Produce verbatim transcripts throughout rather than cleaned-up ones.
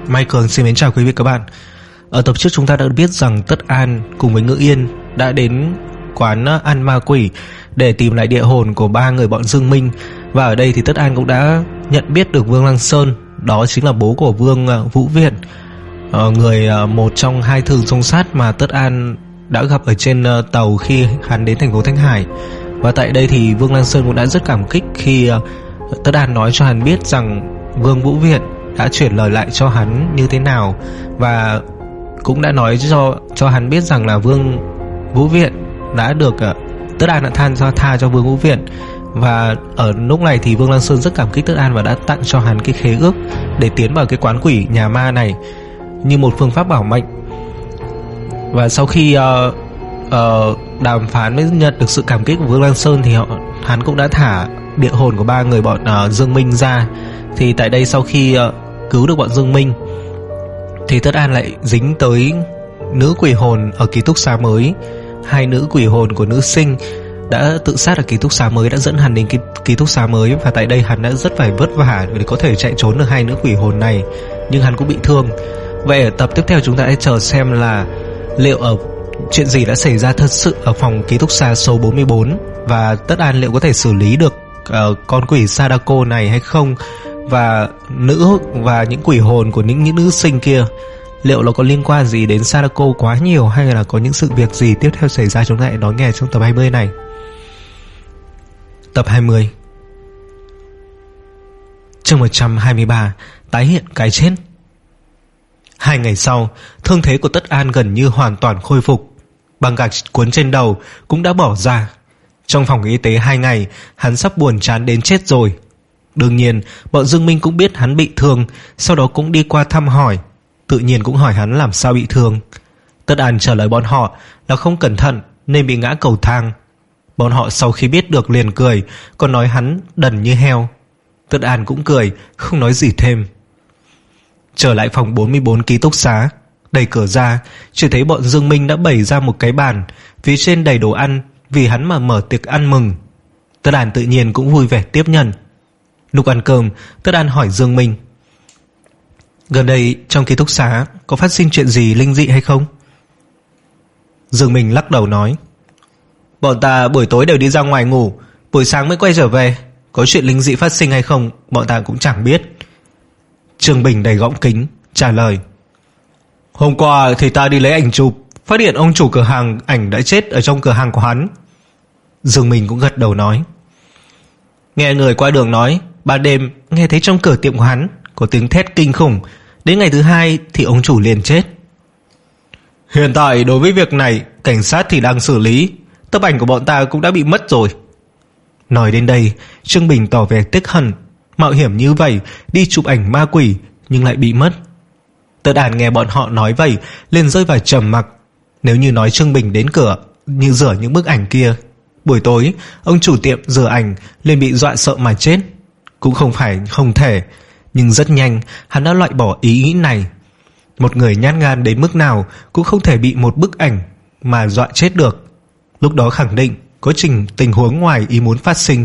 Mai Cường xin mến chào quý vị các bạn. Ở tập trước chúng ta đã biết rằng Tất An cùng với Ngự Yên đã đến quán ăn ma quỷ để tìm lại địa hồn của ba người bọn Dương Minh. Và ở đây thì Tất An cũng đã nhận biết được Vương Lăng Sơn, đó chính là bố của Vương Vũ Viện, người một trong hai thường song sát mà Tất An đã gặp ở trên tàu khi hắn đến thành phố Thanh Hải. Và tại đây thì Vương Lăng Sơn cũng đã rất cảm kích khi Tất An nói cho hắn biết rằng Vương Vũ Viện đã chuyển lời lại cho hắn như thế nào, và cũng đã nói cho cho hắn biết rằng là Vương Vũ Viện đã được uh, Tất An đã than cho tha cho Vương Vũ Viện. Và ở lúc này thì Vương Lăng Sơn rất cảm kích Tất An và đã tặng cho hắn cái khế ước để tiến vào cái quán quỷ nhà ma này như một phương pháp bảo mệnh. Và sau khi uh, uh, đàm phán mới nhận được sự cảm kích của Vương Lăng Sơn thì họ, hắn cũng đã thả địa hồn của ba người bọn uh, Dương Minh ra. Thì tại đây sau khi uh, cứu được bọn Dương Minh thì Tất An lại dính tới nữ quỷ hồn ở ký túc xá mới. Hai nữ quỷ hồn của nữ sinh đã tự sát ở ký túc xá mới, đã dẫn hắn đến ký, ký túc xá mới. Và tại đây hắn đã rất phải vất vả để có thể chạy trốn được hai nữ quỷ hồn này, nhưng hắn cũng bị thương. Vậy ở tập tiếp theo chúng ta hãy chờ xem là liệu ở chuyện gì đã xảy ra thật sự ở phòng ký túc xá số bốn mươi bốn, và Tất An liệu có thể xử lý được uh, con quỷ Sadako này hay không, và nữ và những quỷ hồn của những, những nữ sinh kia liệu nó có liên quan gì đến Sadako quá nhiều, hay là có những sự việc gì tiếp theo xảy ra. Chúng ta hãy đón nghe trong tập hai mươi này. Tập hai mươi, chương một trăm hai mươi ba, tái hiện cái chết. Hai ngày sau, thương thế của Tất An gần như hoàn toàn khôi phục. Băng gạc cuốn trên đầu cũng đã bỏ ra. Trong phòng y tế hai ngày, hắn sắp buồn chán đến chết rồi. Đương nhiên, bọn Dương Minh cũng biết hắn bị thương, sau đó cũng đi qua thăm hỏi, tự nhiên cũng hỏi hắn làm sao bị thương. Tất An trả lời bọn họ là không cẩn thận nên bị ngã cầu thang. Bọn họ sau khi biết được liền cười, còn nói hắn đần như heo. Tất An cũng cười, không nói gì thêm. Trở lại phòng bốn mươi bốn ký túc xá, đẩy cửa ra, chỉ thấy bọn Dương Minh đã bày ra một cái bàn, phía trên đầy đồ ăn, vì hắn mà mở tiệc ăn mừng. Tất An tự nhiên cũng vui vẻ tiếp nhận. Lúc ăn cơm, Tất An hỏi Dương Minh: gần đây trong ký túc xá có phát sinh chuyện gì linh dị hay không? Dương Minh lắc đầu nói: bọn ta buổi tối đều đi ra ngoài ngủ, buổi sáng mới quay trở về. Có chuyện linh dị phát sinh hay không bọn ta cũng chẳng biết. Trương Bình đầy gọng kính trả lời: hôm qua thì ta đi lấy ảnh chụp, phát hiện ông chủ cửa hàng ảnh đã chết ở trong cửa hàng của hắn. Dương Minh cũng gật đầu nói: nghe người qua đường nói ban đêm nghe thấy trong cửa tiệm của hắn có tiếng thét kinh khủng, đến ngày thứ hai thì ông chủ liền chết. Hiện tại đối với việc này cảnh sát thì đang xử lý, tấm ảnh của bọn ta cũng đã bị mất rồi. Nói đến đây, Trương Bình tỏ vẻ tiếc hận, mạo hiểm như vậy đi chụp ảnh ma quỷ nhưng lại bị mất. Tất An nghe bọn họ nói vậy liền rơi vào trầm mặc. Nếu như nói Trương Bình đến cửa như rửa những bức ảnh kia, buổi tối ông chủ tiệm rửa ảnh liền bị dọa sợ mà chết cũng không phải không thể. Nhưng rất nhanh hắn đã loại bỏ ý nghĩ này. Một người nhát gan đến mức nào cũng không thể bị một bức ảnh mà dọa chết được. Lúc đó khẳng định có trình tình huống ngoài ý muốn phát sinh.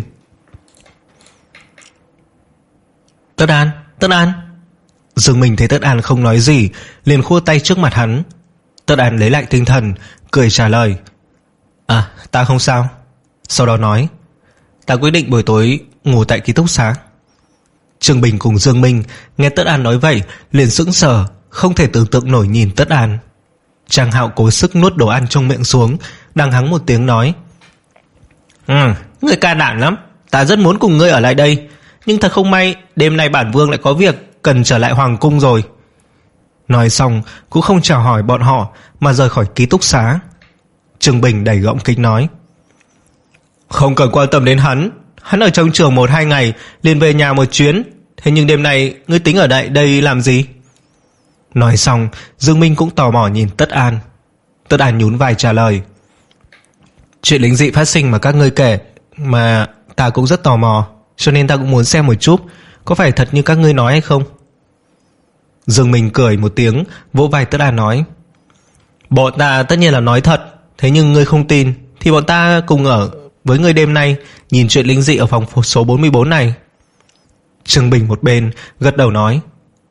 Tất An, Tất An. Dương Minh thấy Tất An không nói gì liền khua tay trước mặt hắn. Tất An lấy lại tinh thần, cười trả lời: à, ta không sao. Sau đó nói: ta quyết định buổi tối ngủ tại ký túc xá. Trương Bình cùng Dương Minh nghe Tất An nói vậy liền sững sờ, không thể tưởng tượng nổi nhìn Tất An. Trang Hạo cố sức nuốt đồ ăn trong miệng xuống, đang hắng một tiếng nói: ừ, ngươi can đảm lắm, ta rất muốn cùng ngươi ở lại đây, nhưng thật không may đêm nay bản vương lại có việc cần trở lại hoàng cung rồi. Nói xong cũng không chào hỏi bọn họ mà rời khỏi ký túc xá. Trương Bình đầy gọng kính nói: không cần quan tâm đến hắn, hắn ở trong trường một hai ngày liền về nhà một chuyến. Thế nhưng đêm nay ngươi tính ở lại đây làm gì? Nói xong Dương Minh cũng tò mò nhìn Tất An. Tất An nhún vai trả lời: chuyện linh dị phát sinh mà các ngươi kể mà ta cũng rất tò mò, cho nên ta cũng muốn xem một chút có phải thật như các ngươi nói hay không. Dương Minh cười một tiếng, vỗ vai Tất An nói: bọn ta tất nhiên là nói thật, thế nhưng ngươi không tin thì bọn ta cùng ở với ngươi đêm nay nhìn chuyện linh dị ở phòng số bốn mươi bốn này. Trương Bình một bên gật đầu nói: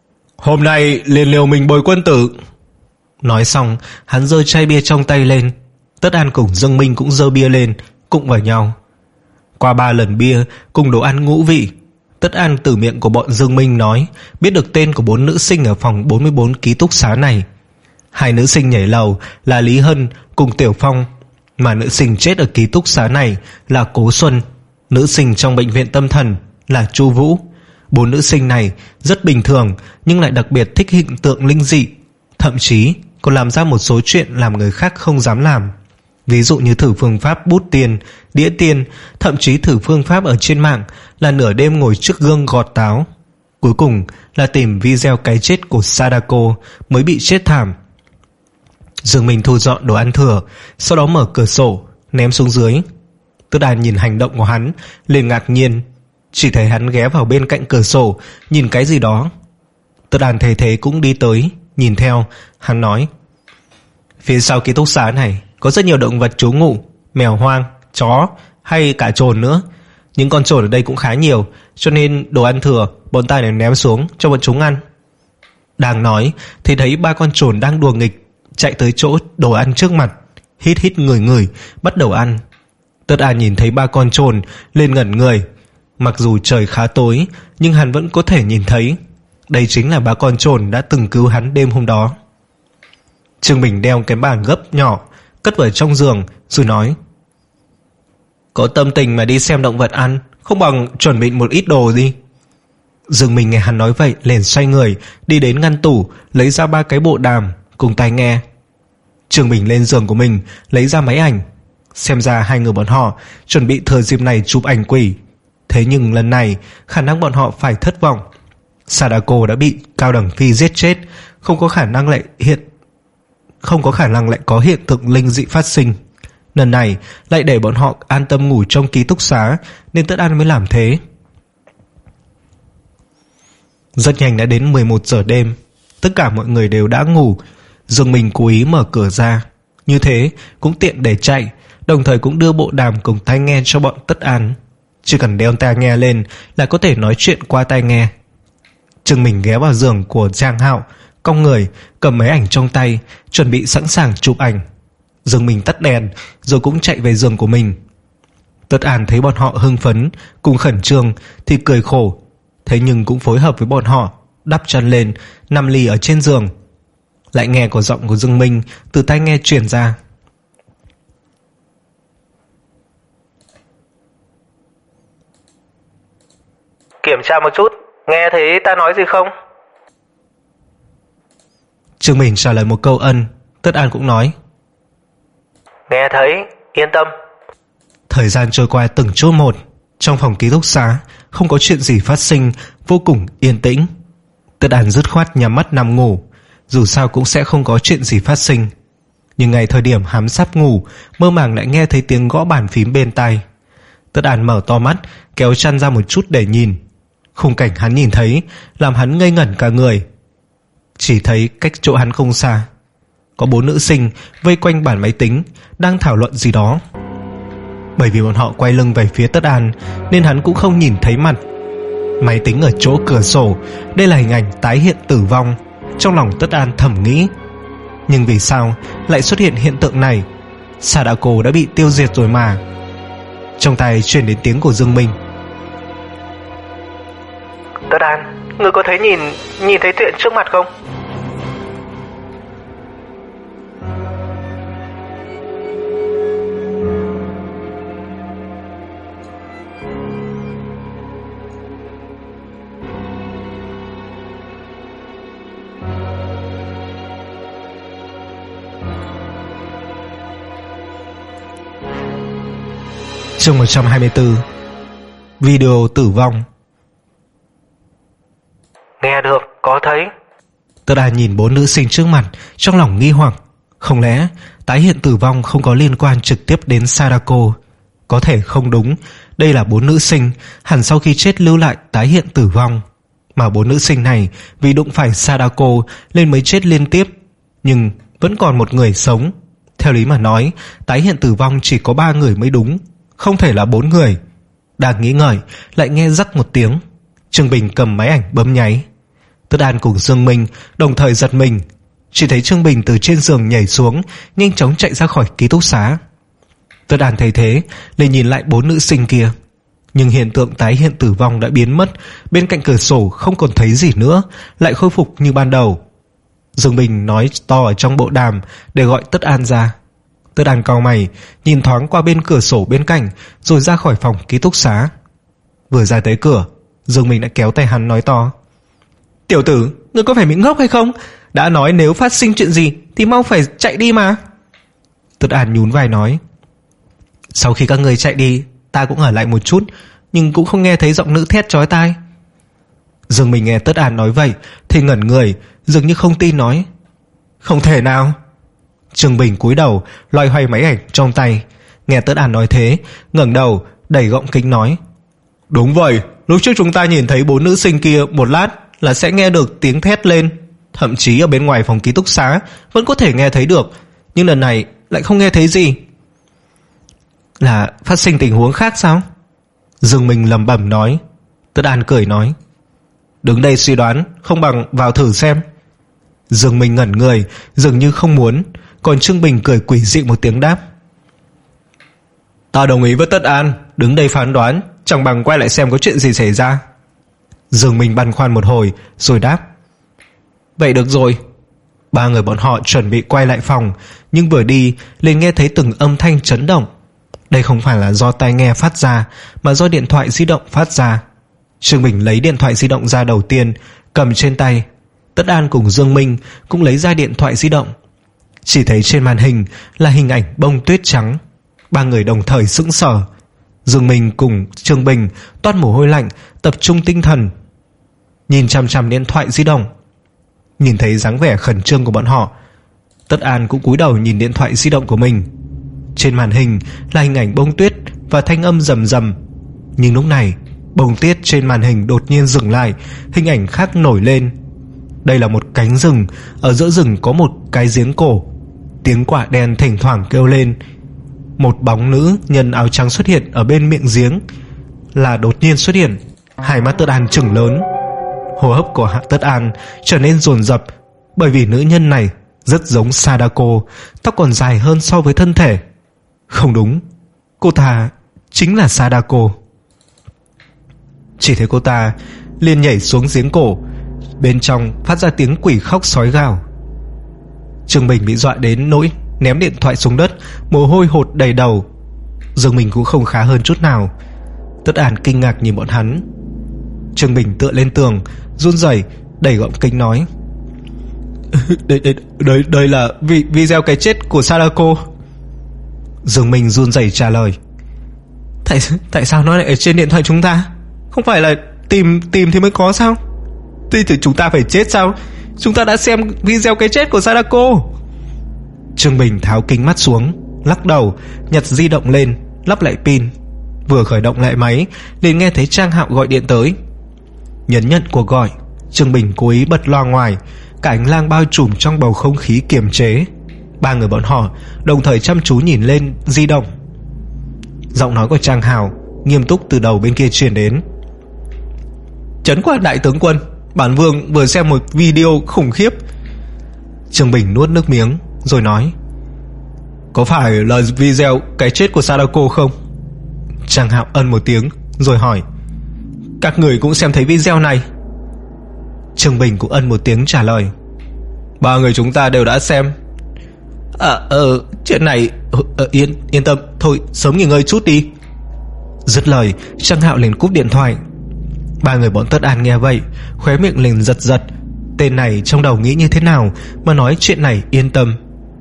Hôm nay liền liều mình bồi quân tử. Nói xong, hắn giơ chai bia trong tay lên. Tất An cùng Dương Minh cũng giơ bia lên, cụng vào nhau. Qua ba lần bia cùng đồ ăn ngũ vị, Tất An từ miệng của bọn Dương Minh nói biết được tên của bốn nữ sinh ở phòng bốn mươi bốn ký túc xá này. Hai nữ sinh nhảy lầu là Lý Hân cùng Tiểu Phong, mà nữ sinh chết ở ký túc xá này là Cố Xuân, nữ sinh trong bệnh viện tâm thần là Chu Vũ. Bốn nữ sinh này rất bình thường nhưng lại đặc biệt thích hiện tượng linh dị, thậm chí còn làm ra một số chuyện làm người khác không dám làm. Ví dụ như thử phương pháp bút tiền, đĩa tiền, thậm chí thử phương pháp ở trên mạng là nửa đêm ngồi trước gương gọt táo. Cuối cùng là tìm video cái chết của Sadako mới bị chết thảm. Dương Minh thu dọn đồ ăn thừa, sau đó mở cửa sổ ném xuống dưới. Tất An nhìn hành động của hắn liền ngạc nhiên, chỉ thấy hắn ghé vào bên cạnh cửa sổ nhìn cái gì đó. Tất An thấy thế cũng đi tới nhìn theo. Hắn nói: phía sau ký túc xá này có rất nhiều động vật trú ngụ, mèo hoang, chó hay cả trồn nữa. Những con trồn ở đây cũng khá nhiều, cho nên đồ ăn thừa bọn ta để ném xuống cho bọn chúng ăn. Đang nói thì thấy ba con trồn đang đùa nghịch chạy tới chỗ đồ ăn trước mặt, hít hít ngửi ngửi bắt đầu ăn. Tất An nhìn thấy ba con trồn lên ngẩn người. Mặc dù trời khá tối nhưng hắn vẫn có thể nhìn thấy đây chính là ba con trồn đã từng cứu hắn đêm hôm đó. Trương Bình đeo cái bàn gấp nhỏ cất vào trong giường rồi nói: có tâm tình mà đi xem động vật ăn, không bằng chuẩn bị một ít đồ đi. Dương Minh nghe hắn nói vậy liền xoay người đi đến ngăn tủ lấy ra ba cái bộ đàm cùng tai nghe. Trương Bình lên giường của mình lấy ra máy ảnh. Xem ra hai người bọn họ chuẩn bị thừa dịp này chụp ảnh quỷ. Thế nhưng lần này khả năng bọn họ phải thất vọng. Sadako đã bị Cao Đẳng Phi giết chết, không có khả năng lại hiện không có khả năng lại có hiện tượng linh dị phát sinh. Lần này lại để bọn họ an tâm ngủ trong ký túc xá, nên Tất An mới làm thế. Rất nhanh đã đến mười một giờ đêm, tất cả mọi người đều đã ngủ. Dương Minh cố ý mở cửa ra, như thế cũng tiện để chạy, đồng thời cũng đưa bộ đàm cùng tai nghe cho bọn Tất An. Chỉ cần đeo tai nghe lên là có thể nói chuyện qua tai nghe. Trương Mình ghé vào giường của Giang Hạo, cong người cầm máy ảnh trong tay, chuẩn bị sẵn sàng chụp ảnh. Dương Mình tắt đèn rồi cũng chạy về giường của mình. Tất An thấy bọn họ hưng phấn cùng khẩn trương thì cười khổ, thế nhưng cũng phối hợp với bọn họ, đắp chăn lên nằm lì ở trên giường. Lại nghe có giọng của Dương Minh từ tai nghe truyền ra: kiểm tra một chút, nghe thấy ta nói gì không? Trương Mình trả lời một câu ân. Tất An cũng nói: nghe thấy, yên tâm. Thời gian trôi qua từng chút một. Trong phòng ký túc xá không có chuyện gì phát sinh, vô cùng yên tĩnh. Tất An dứt khoát nhắm mắt nằm ngủ, dù sao cũng sẽ không có chuyện gì phát sinh. Nhưng ngay thời điểm hắn sắp ngủ, mơ màng lại nghe thấy tiếng gõ bàn phím bên tai. Tất An mở to mắt, kéo chăn ra một chút để nhìn. Khung cảnh hắn nhìn thấy làm hắn ngây ngẩn cả người. Chỉ thấy cách chỗ hắn không xa có bốn nữ sinh vây quanh bàn máy tính đang thảo luận gì đó. Bởi vì bọn họ quay lưng về phía Tất An nên hắn cũng không nhìn thấy mặt. Máy tính ở chỗ cửa sổ, đây là hình ảnh tái hiện tử vong. Trong lòng Tất An thầm nghĩ, nhưng vì sao lại xuất hiện hiện tượng này? Sadako đã bị tiêu diệt rồi mà. Trong tay truyền đến tiếng của Dương Minh: Tất An, ngươi có thấy nhìn nhìn thấy chuyện trước mặt không? Chương một trăm hai mươi tư. Video tử vong. Nghe được, có thấy. Tất An nhìn bốn nữ sinh trước mặt, trong lòng nghi hoặc. Không lẽ tái hiện tử vong không có liên quan trực tiếp đến Sadako? Có thể không đúng. Đây là bốn nữ sinh, hẳn sau khi chết lưu lại tái hiện tử vong. Mà bốn nữ sinh này vì đụng phải Sadako nên mới chết liên tiếp. Nhưng vẫn còn một người sống. Theo lý mà nói, tái hiện tử vong chỉ có ba người mới đúng, không thể là bốn người. Đang nghĩ ngợi lại nghe rắc một tiếng. Trương Bình cầm máy ảnh bấm nháy. Tất An cùng Dương Minh đồng thời giật mình, chỉ thấy Trương Bình từ trên giường nhảy xuống, nhanh chóng chạy ra khỏi ký túc xá. Tất An thấy thế liền nhìn lại bốn nữ sinh kia, nhưng hiện tượng tái hiện tử vong đã biến mất. Bên cạnh cửa sổ không còn thấy gì nữa, lại khôi phục như ban đầu. Dương Bình nói to ở trong bộ đàm để gọi Tất An ra. Tất An cau mày, nhìn thoáng qua bên cửa sổ bên cạnh, rồi ra khỏi phòng ký túc xá. Vừa ra tới cửa, Dương Bình đã kéo tay hắn nói to: "Tiểu tử, ngươi có phải bị ngốc hay không? Đã nói nếu phát sinh chuyện gì thì mau phải chạy đi mà." Tất An nhún vai nói: "Sau khi các người chạy đi, ta cũng ở lại một chút, nhưng cũng không nghe thấy giọng nữ thét chói tai." Dương Bình nghe Tất An nói vậy thì ngẩn người, dường như không tin nói: "Không thể nào." Trương Bình cúi đầu loay hoay máy ảnh trong tay, nghe Tất An nói thế, ngẩng đầu đẩy gọng kính nói: "Đúng vậy, lúc trước chúng ta nhìn thấy bốn nữ sinh kia một lát là sẽ nghe được tiếng thét lên, thậm chí ở bên ngoài phòng ký túc xá vẫn có thể nghe thấy được, nhưng lần này lại không nghe thấy gì." "Là phát sinh tình huống khác sao?" Dương Minh lẩm bẩm nói. Tất An cười nói: "Đứng đây suy đoán không bằng vào thử xem." Dương Minh ngẩn người, dường như không muốn, còn Trương Bình cười quỷ dị một tiếng đáp: "Ta đồng ý với Tất An, đứng đây phán đoán chẳng bằng quay lại xem có chuyện gì xảy ra." Dương Minh băn khoăn một hồi rồi đáp: "Vậy được rồi." Ba người bọn họ chuẩn bị quay lại phòng, nhưng vừa đi liền nghe thấy từng âm thanh chấn động. Đây không phải là do tai nghe phát ra, mà do điện thoại di động phát ra. Trương Bình lấy điện thoại di động ra đầu tiên, cầm trên tay. Tất An cùng Dương Minh cũng lấy ra điện thoại di động. Chỉ thấy trên màn hình là hình ảnh bông tuyết trắng. Ba người đồng thời sững sờ. Dương Minh cùng Trương Bình toát mồ hôi lạnh, tập trung tinh thần nhìn chằm chằm điện thoại di động. Nhìn thấy dáng vẻ khẩn trương của bọn họ, Tất An cũng cúi đầu nhìn điện thoại di động của mình. Trên màn hình là hình ảnh bông tuyết và thanh âm rầm rầm. Nhưng lúc này bông tuyết trên màn hình đột nhiên dừng lại, hình ảnh khác nổi lên. Đây là một cánh rừng, ở giữa rừng có một cái giếng cổ. Tiếng quạ đen thỉnh thoảng kêu lên. Một bóng nữ nhân áo trắng xuất hiện ở bên miệng giếng. Là đột nhiên xuất hiện. Hai mắt Tất An trừng lớn. Hô hấp của Tất An trở nên dồn dập, bởi vì nữ nhân này rất giống Sadako, tóc còn dài hơn so với thân thể. Không đúng, cô ta chính là Sadako. Chỉ thấy cô ta liền nhảy xuống giếng cổ, bên trong phát ra tiếng quỷ khóc sói gào. Trương Bình bị dọa đến nỗi ném điện thoại xuống đất, mồ hôi hột đầy đầu. Dương Minh cũng không khá hơn chút nào. Tất An kinh ngạc nhìn bọn hắn. Trương Bình tựa lên tường, run rẩy đẩy gọng kính nói: đây, đây, đây, đây là vi, video cái chết của Sadako." Dương Minh run rẩy trả lời: Tại, tại sao nó lại ở trên điện thoại chúng ta? Không phải là tìm tìm thì mới có sao? Thì, thì chúng ta phải chết sao? Chúng ta đã xem video cái chết của Sadako. Trương Bình tháo kính mắt xuống, lắc đầu, nhặt di động lên, lắp lại pin. Vừa khởi động lại máy liền nghe thấy Trang Hạo gọi điện tới. Nhấn nhận cuộc gọi, Trương Bình cố ý bật loa ngoài. Cả ánh lang bao trùm trong bầu không khí kiềm chế. Ba người bọn họ đồng thời chăm chú nhìn lên di động. Giọng nói của Trang Hạo nghiêm túc từ đầu bên kia truyền đến: "Trấn Quát đại tướng quân, bản vương vừa xem một video khủng khiếp." Trương Bình nuốt nước miếng rồi nói: "Có phải là video cái chết của Sadako không?" Trang Hạo ân một tiếng rồi hỏi: "Các người cũng xem thấy video này?" Trương Bình cũng ân một tiếng trả lời: "Ba người chúng ta đều đã xem." À, ờ, chuyện này ờ, yên, yên tâm, thôi sớm nghỉ ngơi chút đi." Dứt lời, Trang Hạo liền cúp điện thoại. Ba người bọn Tất An nghe vậy, khóe miệng liền giật giật. Tên này trong đầu nghĩ như thế nào mà nói chuyện này yên tâm.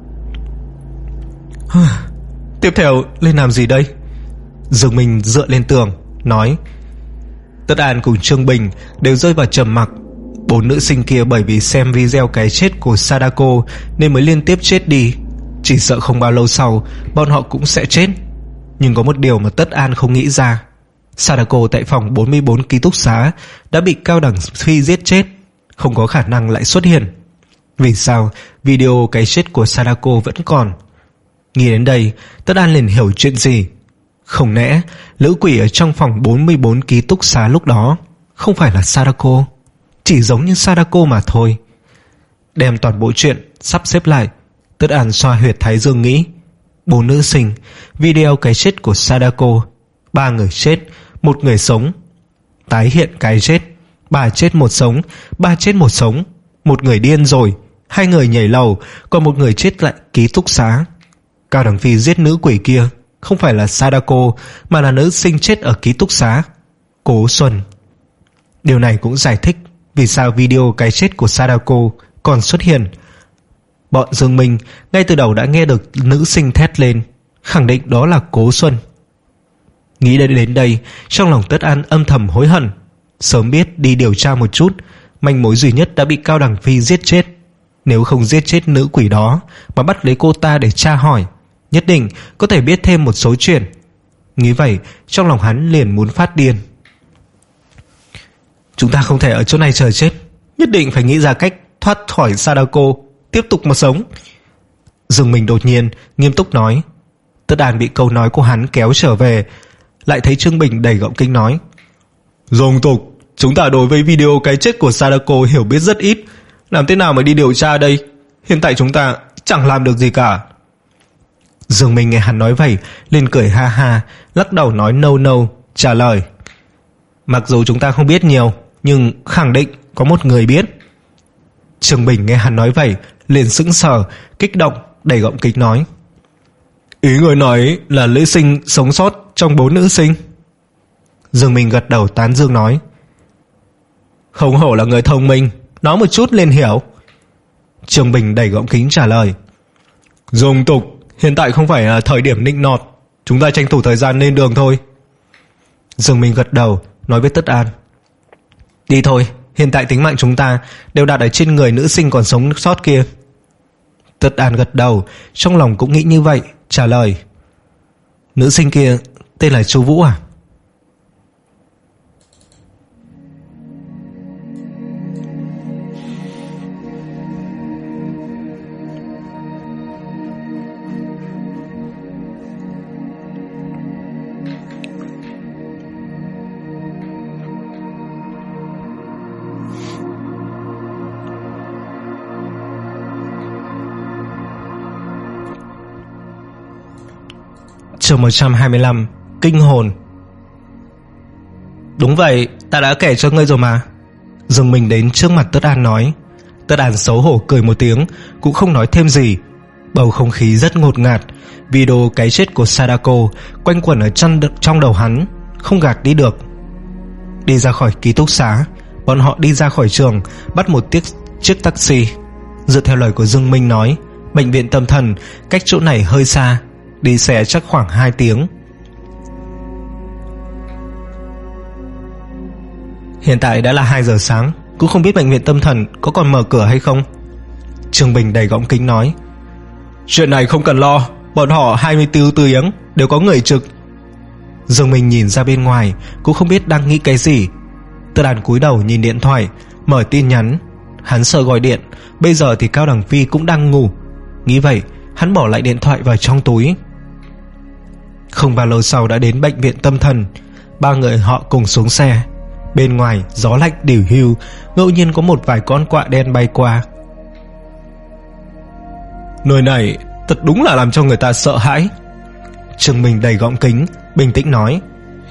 Tiếp theo lên làm gì đây? Dương Minh dựa lên tường nói. Tất An cùng Trương Bình đều rơi vào trầm mặc. Bốn nữ sinh kia bởi vì xem video cái chết của Sadako nên mới liên tiếp chết đi. Chỉ sợ không bao lâu sau bọn họ cũng sẽ chết. Nhưng có một điều mà Tất An không nghĩ ra: Sadako tại phòng bốn mươi bốn ký túc xá đã bị Cao Đẳng Phi giết chết, không có khả năng lại xuất hiện. Vì sao video cái chết của Sadako vẫn còn? Nghĩ đến đây, Tất An liền hiểu chuyện gì. Không lẽ lữ quỷ ở trong phòng bốn mươi bốn ký túc xá lúc đó không phải là Sadako? chỉ giống như Sadako mà thôi. Đem toàn bộ chuyện sắp xếp lại, Tất An xoa huyệt thái dương nghĩ: bốn nữ sinh, video cái chết của Sadako, ba người chết, một người sống. Tái hiện cái chết, ba chết một sống, ba chết một sống. Một người điên rồi, hai người nhảy lầu, còn một người chết lại ký túc xá. Cao Đằng Phi giết nữ quỷ kia không phải là Sadako, mà là nữ sinh chết ở ký túc xá, Cố Xuân. Điều này cũng giải thích vì sao video cái chết của Sadako còn xuất hiện. Bọn Dương Minh ngay từ đầu đã nghe được nữ sinh thét lên, khẳng định đó là Cố Xuân. Nghĩ đến đây, trong lòng Tất An âm thầm hối hận. Sớm biết đi điều tra một chút, manh mối duy nhất đã bị Cao Đằng Phi giết chết. Nếu không giết chết nữ quỷ đó mà bắt lấy cô ta để tra hỏi, nhất định có thể biết thêm một số chuyện. Nghĩ vậy, trong lòng hắn liền muốn phát điên. Chúng ta không thể ở chỗ này chờ chết, nhất định phải nghĩ ra cách thoát khỏi Sadako, tiếp tục mà sống. Dương Minh đột nhiên nghiêm túc nói. Tất An bị câu nói của hắn kéo trở về, lại thấy Trương Bình đầy gọng kính nói: Dòng tục, chúng ta đối với video cái chết của Sadako hiểu biết rất ít, làm thế nào mà đi điều tra đây? Hiện tại chúng ta chẳng làm được gì cả. Dương Minh nghe hắn nói vậy liền cười ha ha, lắc đầu nói no no, trả lời: Mặc dù chúng ta không biết nhiều, nhưng khẳng định có một người biết. Trương Bình nghe hắn nói vậy liền sững sờ, kích động, đầy gọng kính nói: Ý người nói là nữ sinh sống sót trong bốn nữ sinh? Dương Minh gật đầu tán dương nói: Không hổ là người thông minh, nói một chút liền hiểu. Trương Bình đầy gọng kính trả lời: Dùng tục, hiện tại không phải là thời điểm nịnh nọt, chúng ta tranh thủ thời gian lên đường thôi. Dương Minh gật đầu nói với Tất An: Đi thôi, hiện tại tính mạng chúng ta đều đặt ở trên người nữ sinh còn sống sót kia. Tất An gật đầu, trong lòng cũng nghĩ như vậy, trả lời: Nữ sinh kia tên là Chu Vũ à? Chương một trăm hai mươi lăm, Kinh hồn. Đúng vậy, ta đã kể cho ngươi rồi mà. Dương Minh đến trước mặt Tất An nói. Tất An xấu hổ cười một tiếng, cũng không nói thêm gì. Bầu không khí rất ngột ngạt. Video cái chết của Sadako quanh quẩn ở trong, trong đầu hắn, không gạt đi được. Đi ra khỏi ký túc xá, bọn họ đi ra khỏi trường, bắt một chiếc, chiếc taxi. Dựa theo lời của Dương Minh nói, bệnh viện tâm thần cách chỗ này hơi xa, đi xe chắc khoảng hai tiếng. Hiện tại đã là hai giờ sáng, cũng không biết bệnh viện tâm thần có còn mở cửa hay không. Trương Bình đầy gọng kính nói: Chuyện này không cần lo, bọn họ hai mươi bốn tiếng đều có người trực. Dương Minh nhìn ra bên ngoài, cũng không biết đang nghĩ cái gì. Tất An cúi đầu nhìn điện thoại, mở tin nhắn. Hắn sợ gọi điện, bây giờ thì Cao Đằng Phi cũng đang ngủ. Nghĩ vậy, hắn bỏ lại điện thoại vào trong túi. Không bao lâu sau đã đến bệnh viện tâm thần. Ba người họ cùng xuống xe. Bên ngoài gió lạnh đỉu hiu, ngẫu nhiên có một vài con quạ đen bay qua. Nơi này thật đúng là làm cho người ta sợ hãi. Trương Minh đầy gọng kính, bình tĩnh nói.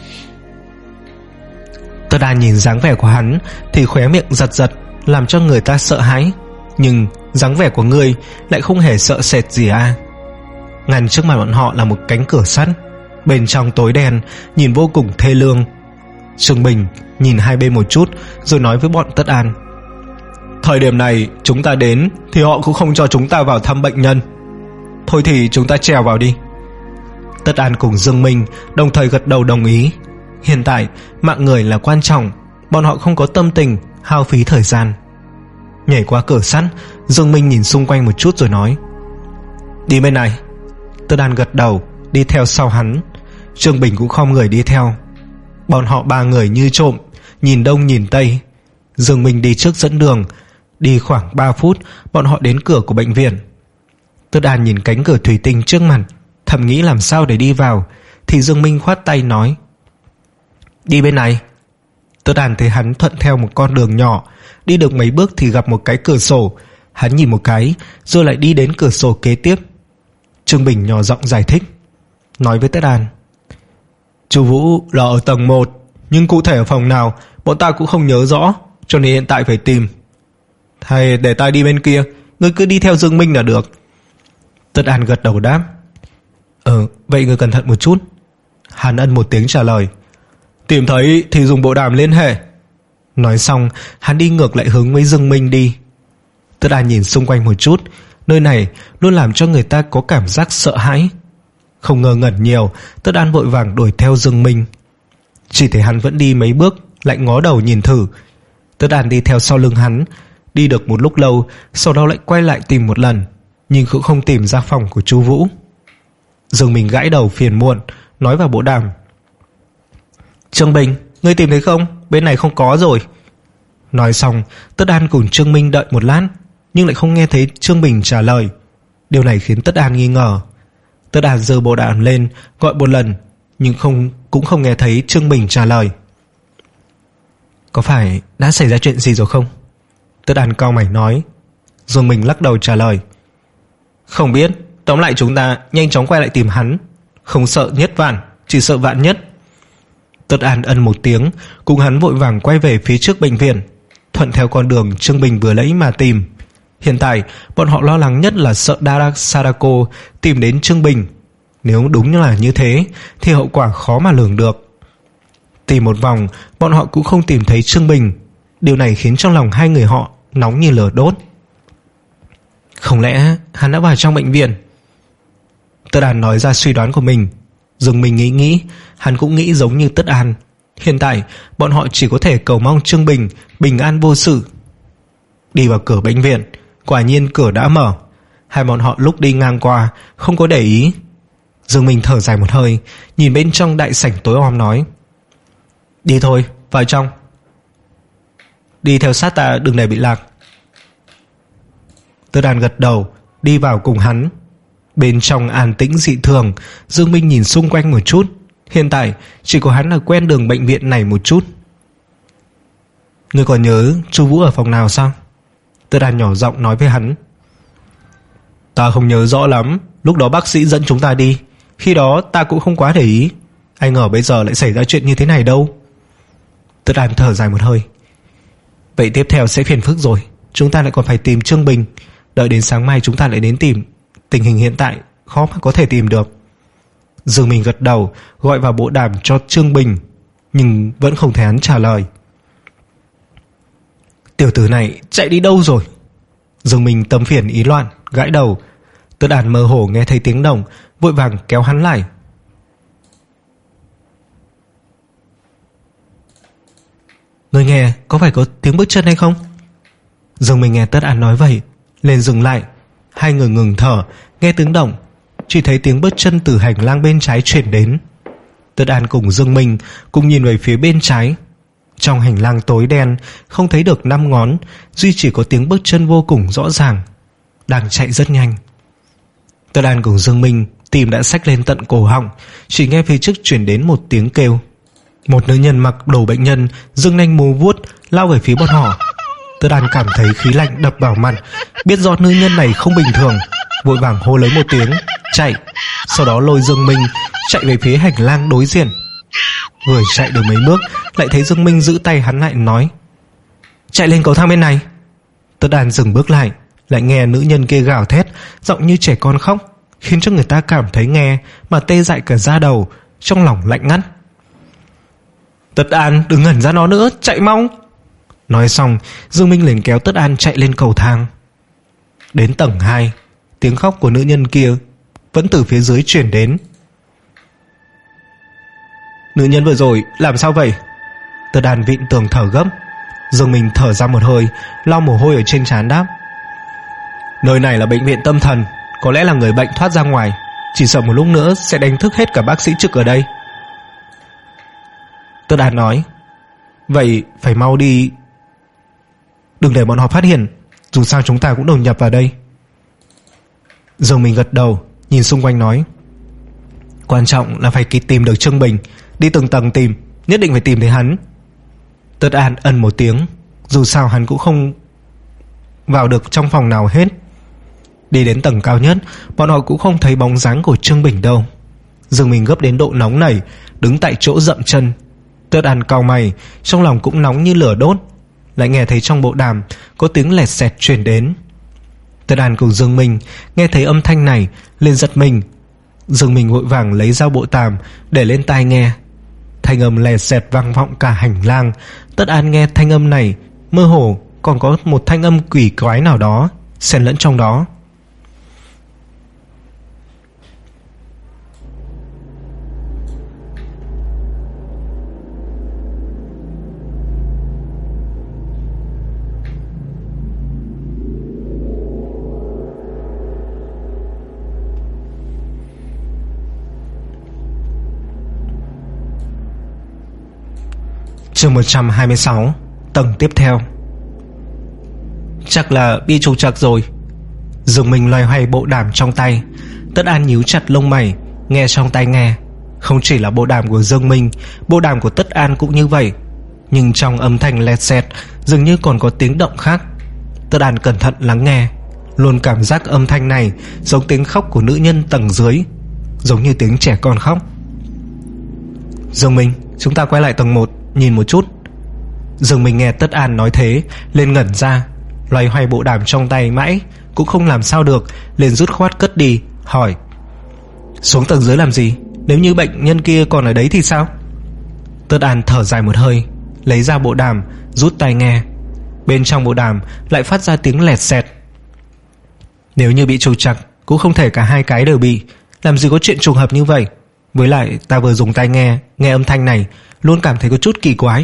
Tất An nhìn dáng vẻ của hắn thì khóe miệng giật giật, làm cho người ta sợ hãi. Nhưng dáng vẻ của ngươi lại không hề sợ sệt gì à. Ngăn trước mặt bọn họ là một cánh cửa sắt, bên trong tối đen, nhìn vô cùng thê lương. Trương Bình nhìn hai bên một chút rồi nói với bọn Tất An: Thời điểm này chúng ta đến thì họ cũng không cho chúng ta vào thăm bệnh nhân. Thôi thì chúng ta trèo vào đi. Tất An cùng Dương Minh đồng thời gật đầu đồng ý. Hiện tại mạng người là quan trọng, bọn họ không có tâm tình hao phí thời gian. Nhảy qua cửa sắt, Dương Minh nhìn xung quanh một chút rồi nói: Đi bên này. Tất An gật đầu, đi theo sau hắn. Trương Bình cũng khom người đi theo. Bọn họ ba người như trộm, nhìn đông nhìn tây. Dương Minh đi trước dẫn đường. Đi khoảng ba phút, bọn họ đến cửa của bệnh viện. Tất An nhìn cánh cửa thủy tinh trước mặt, thầm nghĩ làm sao để đi vào, thì Dương Minh khoát tay nói: Đi bên này. Tất An thấy hắn thuận theo một con đường nhỏ, Đi được mấy bước thì gặp một cái cửa sổ. Hắn nhìn một cái rồi lại đi đến cửa sổ kế tiếp. Trương Bình nhỏ giọng giải thích, nói với Tất An: Chu Vũ là ở tầng một, nhưng cụ thể ở phòng nào bọn ta cũng không nhớ rõ, cho nên hiện tại phải tìm. Hay để ta đi bên kia, ngươi cứ đi theo Dương Minh là được. Tất An gật đầu đáp: Ừ, vậy ngươi cẩn thận một chút. Hắn ân một tiếng trả lời: Tìm thấy thì dùng bộ đàm liên hệ. Nói xong hắn đi ngược lại hướng với Dương Minh đi. Tất An nhìn xung quanh một chút. Nơi này luôn làm cho người ta có cảm giác sợ hãi. Không ngờ ngẩn nhiều, Tất An vội vàng đuổi theo Dương Minh. Chỉ thấy hắn vẫn đi mấy bước lại ngó đầu nhìn thử. Tất An đi theo sau lưng hắn. Đi được một lúc lâu, sau đó lại quay lại tìm một lần, nhưng cũng không tìm ra phòng của Chu Vũ. Dương Minh gãi đầu phiền muộn, nói vào bộ đàm: Trương Bình, ngươi tìm thấy không? Bên này không có rồi. Nói xong, Tất An cùng Trương Minh đợi một lát, nhưng lại không nghe thấy Trương Bình trả lời. Điều này khiến Tất An nghi ngờ. Tất An giơ bộ đàm lên gọi một lần, nhưng không cũng không nghe thấy Trương Bình trả lời. Có phải đã xảy ra chuyện gì rồi không? Tất An cau mày nói. Dương Minh lắc đầu trả lời: Không biết, tóm lại chúng ta nhanh chóng quay lại tìm hắn. Không sợ nhất vạn, chỉ sợ vạn nhất. Tất An ân một tiếng, cùng hắn vội vàng quay về phía trước bệnh viện, thuận theo con đường Trương Bình vừa lấy mà tìm. Hiện tại bọn họ lo lắng nhất là sợ Dara Sadako tìm đến Trương Bình. Nếu đúng là như thế thì hậu quả khó mà lường được. Tìm một vòng bọn họ cũng không tìm thấy Trương Bình. Điều này khiến trong lòng hai người họ nóng như lửa đốt. Không lẽ hắn đã vào trong bệnh viện? Tất An nói ra suy đoán của mình. Dương Minh nghĩ nghĩ, hắn cũng nghĩ giống như Tất An. Hiện tại bọn họ chỉ có thể cầu mong Trương Bình bình an vô sự. Đi vào cửa bệnh viện, quả nhiên cửa đã mở. Hai bọn họ lúc đi ngang qua không có để ý. Dương Minh thở dài một hơi, nhìn bên trong đại sảnh tối om nói: Đi thôi, vào trong. Đi theo sát ta, đừng để bị lạc. Tất An gật đầu, đi vào cùng hắn. Bên trong an tĩnh dị thường. Dương Minh nhìn xung quanh một chút. Hiện tại chỉ có hắn là quen đường bệnh viện này một chút. Ngươi còn nhớ Chu Vũ ở phòng nào sao? Tất An nhỏ giọng nói với hắn. Ta không nhớ rõ lắm. Lúc đó bác sĩ dẫn chúng ta đi, khi đó ta cũng không quá để ý. Ai ngờ bây giờ lại xảy ra chuyện như thế này đâu. Tất An thở dài một hơi. Vậy tiếp theo sẽ phiền phức rồi. Chúng ta lại còn phải tìm Trương Bình. Đợi đến sáng mai chúng ta lại đến tìm. Tình hình hiện tại khó mà có thể tìm được. Dương Minh gật đầu, gọi vào bộ đàm cho Trương Bình, nhưng vẫn không thấy hắn trả lời. Tiểu tử này chạy đi đâu rồi? Dương Minh tâm phiền ý loạn, gãi đầu. Tất An mơ hồ nghe thấy tiếng động, vội vàng kéo hắn lại. Ngươi nghe có phải có tiếng bước chân hay không? Dương Minh nghe Tất An nói vậy liền dừng lại. Hai người ngừng thở, nghe tiếng động. Chỉ thấy tiếng bước chân từ hành lang bên trái chuyển đến. Tất An cùng Dương Minh cùng nhìn về phía bên trái. Trong hành lang tối đen, không thấy được năm ngón, duy chỉ có tiếng bước chân vô cùng rõ ràng, đang chạy rất nhanh. Tất An cùng Dương Minh tim đã xách lên tận cổ họng. Chỉ nghe phía trước chuyển đến một tiếng kêu. Một nữ nhân mặc đồ bệnh nhân dương nanh múa vuốt lao về phía bọn họ. Tất An cảm thấy khí lạnh đập vào mặt, biết rõ nữ nhân này không bình thường, vội vàng hô lấy một tiếng chạy, sau đó lôi Dương Minh chạy về phía hành lang đối diện. Vừa chạy được mấy bước lại thấy Dương Minh giữ tay hắn lại nói: Chạy lên cầu thang bên này. Tất An dừng bước lại, lại nghe nữ nhân kia gào thét, giọng như trẻ con khóc, khiến cho người ta cảm thấy nghe mà tê dại cả da đầu, trong lòng lạnh ngắt. Tất An, đừng ngẩn ra nó nữa, chạy mau. Nói xong, Dương Minh liền kéo Tất An chạy lên cầu thang. Đến tầng hai, tiếng khóc của nữ nhân kia vẫn từ phía dưới truyền đến. Nữ nhân vừa rồi làm sao vậy? Tất An vịn tường thở gấp. Dương Minh thở ra một hơi, lau mồ hôi ở trên trán đáp: Nơi này là bệnh viện tâm thần, có lẽ là người bệnh thoát ra ngoài, chỉ sợ một lúc nữa sẽ đánh thức hết cả bác sĩ trực ở đây. Tất An nói: Vậy phải mau đi, đừng để bọn họ phát hiện, dù sao chúng ta cũng đồng nhập vào đây. Dương Minh gật đầu, nhìn xung quanh nói: Quan trọng là phải kịp tìm được Trương Bình, đi từng tầng tìm, nhất định phải tìm thấy hắn. Tất An ân một tiếng. Dù sao hắn cũng không vào được trong phòng nào hết. Đi đến tầng cao nhất, bọn họ cũng không thấy bóng dáng của Trương Bình đâu. Dương Minh gấp đến độ nóng nảy, đứng tại chỗ dậm chân. Tất An cau mày, trong lòng cũng nóng như lửa đốt. Lại nghe thấy trong bộ đàm có tiếng lẹt xẹt truyền đến. Tất An cùng Dương Minh nghe thấy âm thanh này liền giật mình. Dương Minh vội vàng lấy dao bộ đàm để lên tai nghe. Thanh âm lẹt xẹt vang vọng cả hành lang. Tất An nghe thanh âm này mơ hồ còn có một thanh âm quỷ quái nào đó xen lẫn trong đó. Chương một trăm hai mươi sáu. Tầng tiếp theo. Chắc là bị trục trặc rồi. Dương Minh loay hoay bộ đàm trong tay. Tất An nhíu chặt lông mày, nghe trong tai nghe. Không chỉ là bộ đàm của Dương Minh, bộ đàm của Tất An cũng như vậy. Nhưng trong âm thanh lẹt xẹt dường như còn có tiếng động khác. Tất An cẩn thận lắng nghe, luôn cảm giác âm thanh này giống tiếng khóc của nữ nhân tầng dưới, giống như tiếng trẻ con khóc. Dương Minh, chúng ta quay lại tầng một nhìn một chút. Dương Minh nghe Tất An nói thế lên ngẩn ra, loay hoay bộ đàm trong tay mãi cũng không làm sao được, liền rút khoát cất đi, hỏi: xuống tầng dưới làm gì? Nếu như bệnh nhân kia còn ở đấy thì sao? Tất An thở dài một hơi, lấy ra bộ đàm, rút tai nghe. Bên trong bộ đàm lại phát ra tiếng lẹt xẹt. Nếu như bị trục trặc cũng không thể cả hai cái đều bị, làm gì có chuyện trùng hợp như vậy. Với lại ta vừa dùng tai nghe, nghe âm thanh này luôn cảm thấy có chút kỳ quái.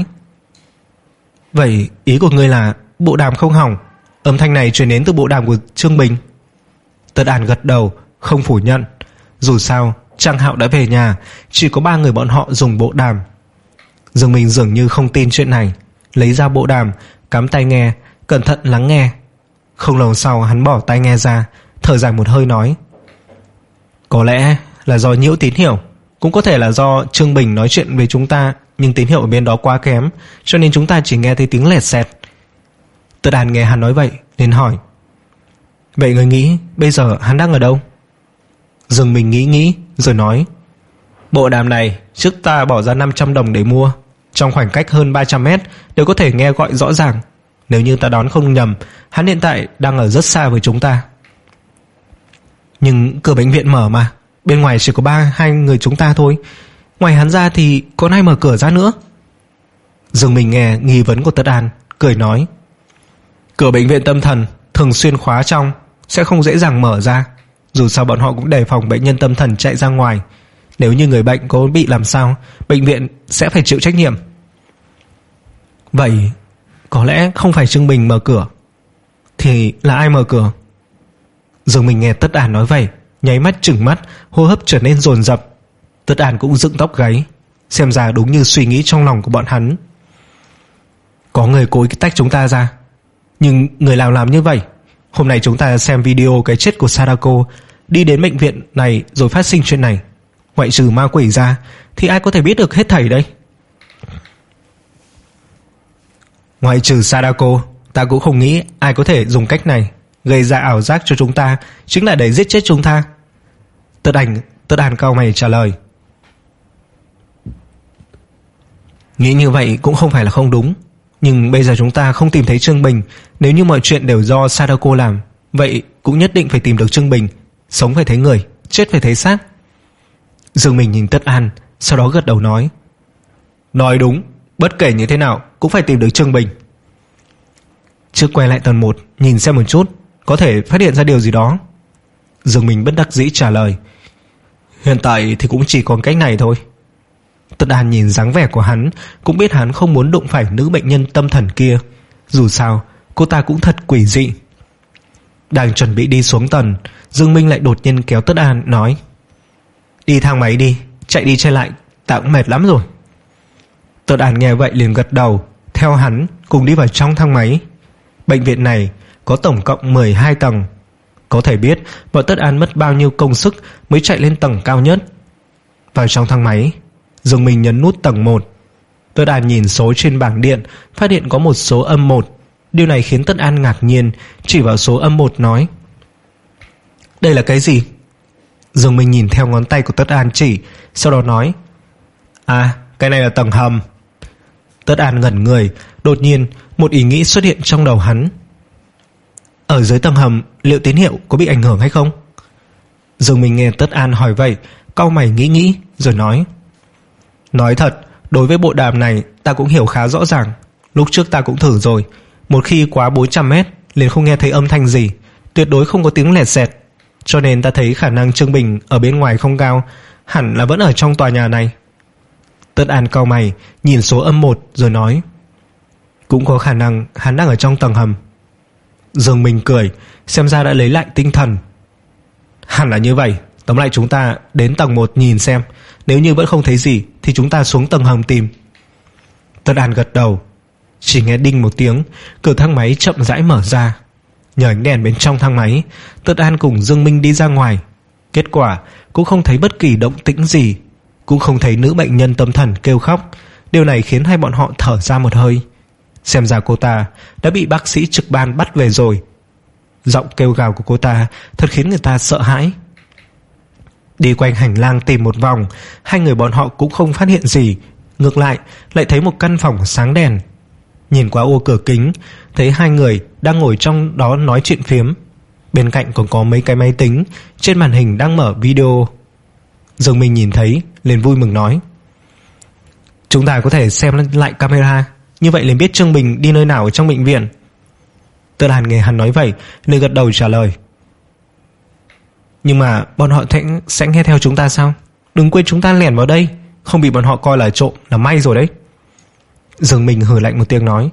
Vậy ý của ngươi là bộ đàm không hỏng, âm thanh này truyền đến từ bộ đàm của Trương Bình? Tất An gật đầu, không phủ nhận. Dù sao Trang Hạo đã về nhà, chỉ có ba người bọn họ dùng bộ đàm. Dương Minh dường như không tin chuyện này, lấy ra bộ đàm, cắm tai nghe, cẩn thận lắng nghe. Không lâu sau hắn bỏ tai nghe ra, thở dài một hơi nói: có lẽ là do nhiễu tín hiệu, cũng có thể là do Trương Bình nói chuyện với chúng ta nhưng tín hiệu ở bên đó quá kém, cho nên chúng ta chỉ nghe thấy tiếng lẹt xẹt. Tất An nghe hắn nói vậy nên hỏi: vậy người nghĩ bây giờ hắn đang ở đâu? Dương Minh nghĩ nghĩ rồi nói: bộ đàm này trước ta bỏ ra năm trăm đồng để mua, trong khoảnh cách hơn ba trăm mét đều có thể nghe gọi rõ ràng. Nếu như ta đoán không nhầm, hắn hiện tại đang ở rất xa với chúng ta. Nhưng cửa bệnh viện mở mà, bên ngoài chỉ có ba hai người chúng ta thôi, ngoài hắn ra thì còn ai mở cửa ra nữa? Dương Minh nghe nghi vấn của Tất An, cười nói: cửa bệnh viện tâm thần thường xuyên khóa trong, sẽ không dễ dàng mở ra. Dù sao bọn họ cũng đề phòng bệnh nhân tâm thần chạy ra ngoài. Nếu như người bệnh có bị làm sao, bệnh viện sẽ phải chịu trách nhiệm. Vậy có lẽ không phải Trương Bình mở cửa, thì là ai mở cửa? Dương Minh nghe Tất An nói vậy, nháy mắt trừng mắt, hô hấp trở nên dồn dập. Tất An cũng dựng tóc gáy, xem ra đúng như suy nghĩ trong lòng của bọn hắn. Có người cố ý tách chúng ta ra. Nhưng người nào làm như vậy? Hôm nay chúng ta xem video cái chết của Sadako, đi đến bệnh viện này rồi phát sinh chuyện này. Ngoại trừ ma quỷ ra thì ai có thể biết được hết thảy đây? Ngoại trừ Sadako, ta cũng không nghĩ ai có thể dùng cách này gây ra ảo giác cho chúng ta, chính là để giết chết chúng ta. Tất An, Tất An cau mày trả lời: nghĩ như vậy cũng không phải là không đúng, nhưng bây giờ chúng ta không tìm thấy Trương Bình. Nếu như mọi chuyện đều do Sadako làm, vậy cũng nhất định phải tìm được Trương Bình. Sống phải thấy người, chết phải thấy xác. Dương Minh nhìn Tất An, sau đó gật đầu nói: nói đúng, bất kể như thế nào cũng phải tìm được Trương Bình. Trước quay lại tầng một nhìn xem một chút, có thể phát hiện ra điều gì đó. Dương Minh bất đắc dĩ trả lời: hiện tại thì cũng chỉ còn cách này thôi. Tất An nhìn dáng vẻ của hắn cũng biết hắn không muốn đụng phải nữ bệnh nhân tâm thần kia. Dù sao cô ta cũng thật quỷ dị. Đang chuẩn bị đi xuống tầng, Dương Minh lại đột nhiên kéo Tất An nói: đi thang máy đi, chạy đi chạy lại ta cũng mệt lắm rồi. Tất An nghe vậy liền gật đầu, theo hắn cùng đi vào trong thang máy. Bệnh viện này có tổng cộng mười hai tầng. Có thể biết bọn Tất An mất bao nhiêu công sức mới chạy lên tầng cao nhất. Vào trong thang máy, Dương Minh nhấn nút tầng một. Tất An nhìn số trên bảng điện, phát hiện có một số âm một. Điều này khiến Tất An ngạc nhiên, chỉ vào số âm một nói: Đây là cái gì? Dương Minh nhìn theo ngón tay của Tất An chỉ, sau đó nói: À, cái này là tầng hầm. Tất An ngẩn người, đột nhiên một ý nghĩ xuất hiện trong đầu hắn. Ở dưới tầng hầm liệu tín hiệu có bị ảnh hưởng hay không? Dương Minh nghe Tất An hỏi vậy, cau mày nghĩ nghĩ rồi nói: Nói thật, đối với bộ đàm này ta cũng hiểu khá rõ ràng. Lúc trước ta cũng thử rồi, một khi quá bốn trăm mét liền không nghe thấy âm thanh gì, tuyệt đối không có tiếng lẹt xẹt. Cho nên ta thấy khả năng Trương Bình ở bên ngoài không cao, hẳn là vẫn ở trong tòa nhà này. Tất An cau mày nhìn số âm một rồi nói: Cũng có khả năng hắn đang ở trong tầng hầm. Dương Minh cười, xem ra đã lấy lại tinh thần. Hẳn là như vậy. Tóm lại chúng ta đến tầng một nhìn xem, nếu như vẫn không thấy gì thì chúng ta xuống tầng hầm tìm. Tất An gật đầu. Chỉ nghe đinh một tiếng, cửa thang máy chậm rãi mở ra. Nhờ ánh đèn bên trong thang máy, Tất An cùng Dương Minh đi ra ngoài. Kết quả cũng không thấy bất kỳ động tĩnh gì, cũng không thấy nữ bệnh nhân tâm thần kêu khóc. Điều này khiến hai bọn họ thở ra một hơi. Xem ra cô ta đã bị bác sĩ trực ban bắt về rồi. Giọng kêu gào của cô ta thật khiến người ta sợ hãi. Đi quanh hành lang tìm một vòng, hai người bọn họ cũng không phát hiện gì. Ngược lại lại thấy một căn phòng sáng đèn. Nhìn qua ô cửa kính, thấy hai người đang ngồi trong đó nói chuyện phiếm. Bên cạnh còn có mấy cái máy tính, trên màn hình đang mở video. Dương Minh nhìn thấy liền vui mừng nói: Chúng ta có thể xem lại camera, như vậy liền biết Trương Bình đi nơi nào ở trong bệnh viện. Tất An nghe hắn nói vậy nên gật đầu trả lời: Nhưng mà bọn họ sẽ nghe theo chúng ta sao? Đừng quên chúng ta lẻn vào đây, không bị bọn họ coi là trộm là may rồi đấy. Dương Minh hừ lạnh một tiếng nói: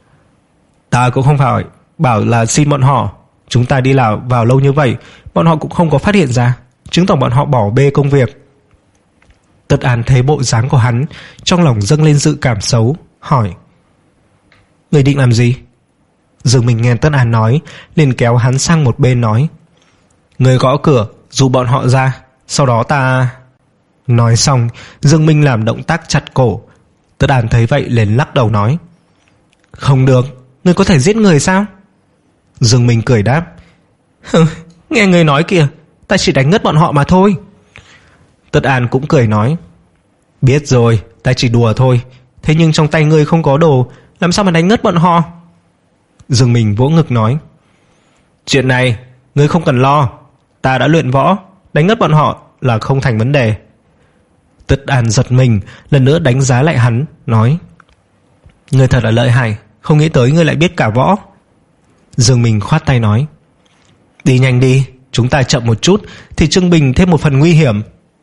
Ta cũng không phải bảo là xin bọn họ. Chúng ta đi vào, vào lâu như vậy, bọn họ cũng không có phát hiện ra, chứng tỏ bọn họ bỏ bê công việc. Tất An thấy bộ dáng của hắn, trong lòng dâng lên dự cảm xấu, hỏi: Người định làm gì? Dương Minh nghe Tất An nói, liền kéo hắn sang một bên nói: Người gõ cửa dụ bọn họ ra, sau đó ta... Nói xong, Dương Minh làm động tác chặt cổ. Tất An thấy vậy liền lắc đầu nói: Không được, người có thể giết người sao? Dương Minh cười đáp: Nghe người nói kìa, ta chỉ đánh ngất bọn họ mà thôi. Tất An cũng cười nói: Biết rồi, ta chỉ đùa thôi. Thế nhưng trong tay ngươi không có đồ, làm sao mà đánh ngất bọn họ? Dương Minh vỗ ngực nói: Chuyện này ngươi không cần lo, ta đã luyện võ, đánh ngất bọn họ là không thành vấn đề. Tất An giật mình, lần nữa đánh giá lại hắn, nói: Ngươi thật là lợi hại, không nghĩ tới ngươi lại biết cả võ. Dương Minh khoát tay nói: Đi nhanh đi, chúng ta chậm một chút thì Trương Bình thêm một phần nguy hiểm.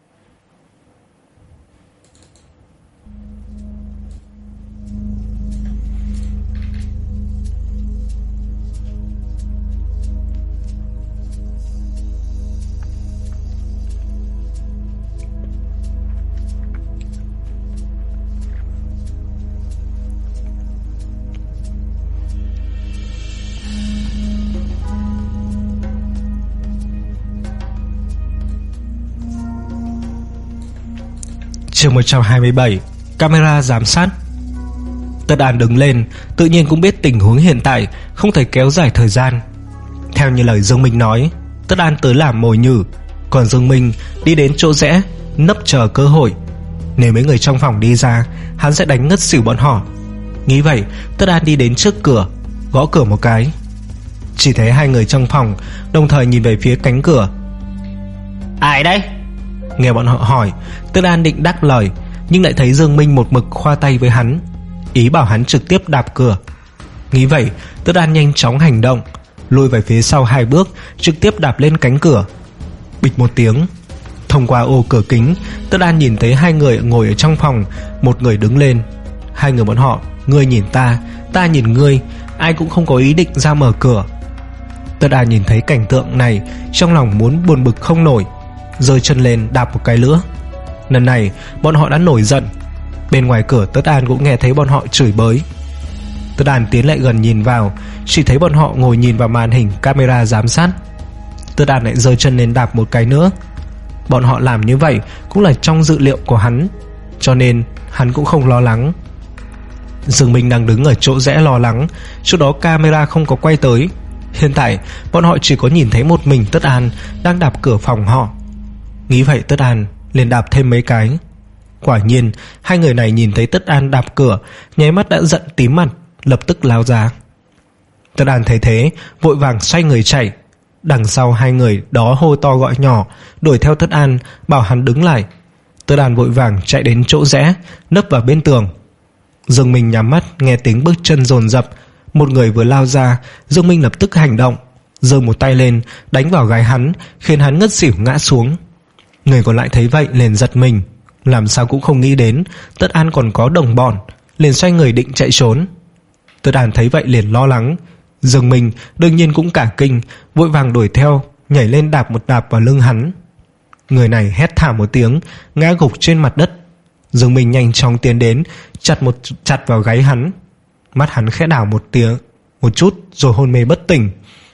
Chương một trăm hai mươi bảy. Camera giám sát. Tất An đứng lên, tự nhiên cũng biết tình huống hiện tại không thể kéo dài thời gian. Theo như lời Dương Minh nói, Tất An tới làm mồi nhử, còn Dương Minh đi đến chỗ rẽ, nấp chờ cơ hội. Nếu mấy người trong phòng đi ra, hắn sẽ đánh ngất xỉu bọn họ. Nghĩ vậy, Tất An đi đến trước cửa, gõ cửa một cái. Chỉ thấy hai người trong phòng đồng thời nhìn về phía cánh cửa. Ai đây? Nghe bọn họ hỏi, Tất An định đáp lời, nhưng lại thấy Dương Minh một mực khoa tay với hắn, ý bảo hắn trực tiếp đạp cửa. Nghĩ vậy, Tất An nhanh chóng hành động, lùi về phía sau hai bước, trực tiếp đạp lên cánh cửa. Bịch một tiếng, thông qua ô cửa kính, Tất An nhìn thấy hai người ngồi ở trong phòng, một người đứng lên. Hai người bọn họ, ngươi nhìn ta, ta nhìn ngươi, ai cũng không có ý định ra mở cửa. Tất An nhìn thấy cảnh tượng này, trong lòng muốn buồn bực không nổi, giơ chân lên đạp một cái nữa. Lần này bọn họ đã nổi giận. Bên ngoài cửa Tất An cũng nghe thấy bọn họ chửi bới. Tất An tiến lại gần nhìn vào, chỉ thấy bọn họ ngồi nhìn vào màn hình camera giám sát. Tất An lại giơ chân lên đạp một cái nữa. Bọn họ làm như vậy cũng là trong dự liệu của hắn, cho nên hắn cũng không lo lắng. Dương Minh đang đứng ở chỗ rẽ lo lắng. Chỗ đó camera không có quay tới. Hiện tại bọn họ chỉ có nhìn thấy một mình Tất An đang đạp cửa phòng họ. Nghĩ vậy Tất An liền đạp thêm mấy cái. Quả nhiên hai người này nhìn thấy Tất An đạp cửa, nháy mắt đã giận tím mặt, lập tức lao ra. Tất An thấy thế vội vàng xoay người chạy. Đằng sau hai người đó hô to gọi nhỏ, đuổi theo Tất An, bảo hắn đứng lại. Tất An vội vàng chạy đến chỗ rẽ, nấp vào bên tường. Dương Minh nhắm mắt nghe tiếng bước chân dồn dập. Một người vừa lao ra, Dương Minh lập tức hành động, giơ một tay lên đánh vào gáy hắn, khiến hắn ngất xỉu ngã xuống. Người còn lại thấy vậy liền giật mình, làm sao cũng không nghĩ đến Tất An còn có đồng bọn, liền xoay người định chạy trốn. Tất An thấy vậy liền lo lắng. Dương Minh đương nhiên cũng cả kinh, vội vàng đuổi theo, nhảy lên đạp một đạp vào lưng hắn. Người này hét thảm một tiếng, ngã gục trên mặt đất. Dương Minh nhanh chóng tiến đến, chặt một chặt vào gáy hắn. Mắt hắn khẽ đảo một tiếng một chút rồi hôn mê bất tỉnh.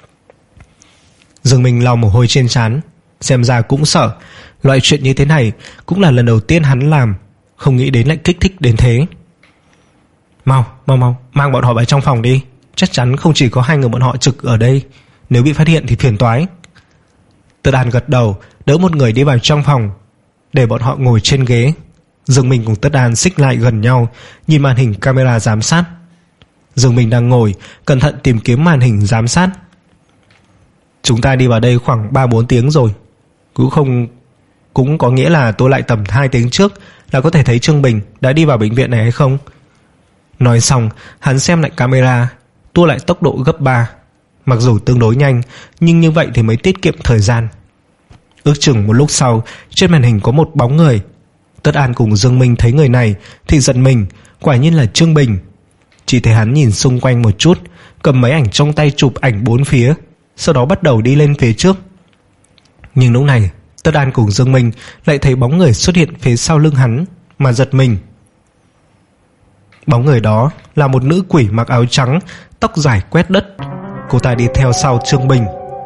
Dương Minh lau mồ hôi trên trán, xem ra cũng sợ. Loại chuyện như thế này cũng là lần đầu tiên hắn làm, không nghĩ đến lại kích thích đến thế. Mau, mau mau, mang bọn họ vào trong phòng đi. Chắc chắn không chỉ có hai người bọn họ trực ở đây, nếu bị phát hiện thì phiền toái. Tất An gật đầu, đỡ một người đi vào trong phòng, để bọn họ ngồi trên ghế. Dương Minh cùng Tất An xích lại gần nhau, nhìn màn hình camera giám sát. Dương Minh đang ngồi cẩn thận tìm kiếm màn hình giám sát. Chúng ta đi vào đây khoảng ba bốn tiếng rồi, cũng không cũng có nghĩa là tôi lại tầm hai tiếng trước là có thể thấy Trương Bình đã đi vào bệnh viện này hay không? Nói xong hắn xem lại camera, tua lại tốc độ gấp ba. Mặc dù tương đối nhanh, nhưng như vậy thì mới tiết kiệm thời gian. Ước chừng một lúc sau, trên màn hình có một bóng người. Tất An cùng Dương Minh thấy người này thì giận mình, quả nhiên là Trương Bình. Chỉ thấy hắn nhìn xung quanh một chút, cầm máy ảnh trong tay chụp ảnh bốn phía, sau đó bắt đầu đi lên phía trước. Nhưng lúc này Tất An cùng Dương Minh lại thấy bóng người xuất hiện phía sau lưng hắn mà giật mình. Bóng người đó là một nữ quỷ mặc áo trắng, tóc dài quét đất. Cô ta đi theo sau Trương Bình.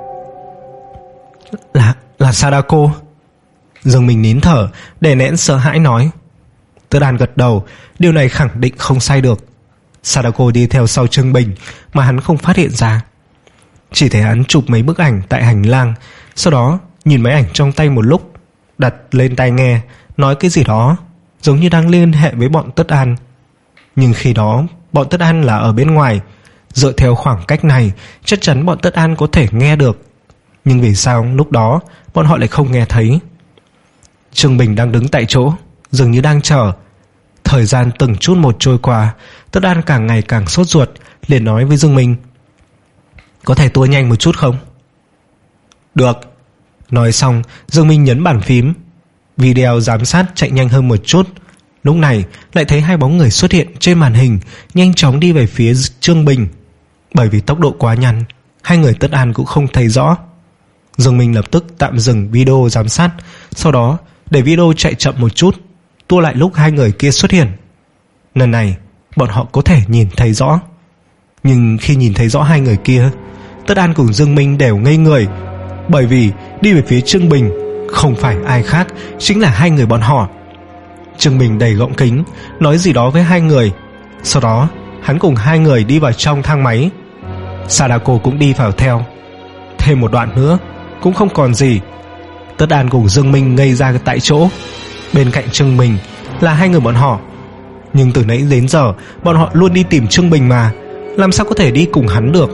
Là, là Sadako. Dương Minh nín thở, đè nén sợ hãi nói. Tất An gật đầu, điều này khẳng định không sai được. Sadako đi theo sau Trương Bình mà hắn không phát hiện ra. Chỉ thấy hắn chụp mấy bức ảnh tại hành lang, sau đó nhìn máy ảnh trong tay một lúc, đặt lên tai nghe, nói cái gì đó, giống như đang liên hệ với bọn Tất An. Nhưng khi đó bọn Tất An là ở bên ngoài, dựa theo khoảng cách này chắc chắn bọn Tất An có thể nghe được. Nhưng vì sao lúc đó bọn họ lại không nghe thấy? Trương Bình đang đứng tại chỗ, dường như đang chờ. Thời gian từng chút một trôi qua, Tất An càng ngày càng sốt ruột, liền nói với Dương Minh. Có thể tua nhanh một chút không? Được. Nói xong Dương Minh nhấn bàn phím. Video giám sát chạy nhanh hơn một chút. Lúc này lại thấy hai bóng người xuất hiện trên màn hình, nhanh chóng đi về phía Trương Bình. Bởi vì tốc độ quá nhanh, hai người Tất An cũng không thấy rõ. Dương Minh lập tức tạm dừng video giám sát, sau đó để video chạy chậm một chút, tua lại lúc hai người kia xuất hiện. Lần này bọn họ có thể nhìn thấy rõ. Nhưng khi nhìn thấy rõ hai người kia, Tất An cùng Dương Minh đều ngây người. Bởi vì đi về phía Trương Bình không phải ai khác, chính là hai người bọn họ. Trương Bình đầy gọng kính, nói gì đó với hai người. Sau đó hắn cùng hai người đi vào trong thang máy. Sadako cũng đi vào theo. Thêm một đoạn nữa cũng không còn gì. Tất An cùng Dương Minh ngây ra tại chỗ. Bên cạnh Trương Bình là hai người bọn họ. Nhưng từ nãy đến giờ bọn họ luôn đi tìm Trương Bình mà, làm sao có thể đi cùng hắn được?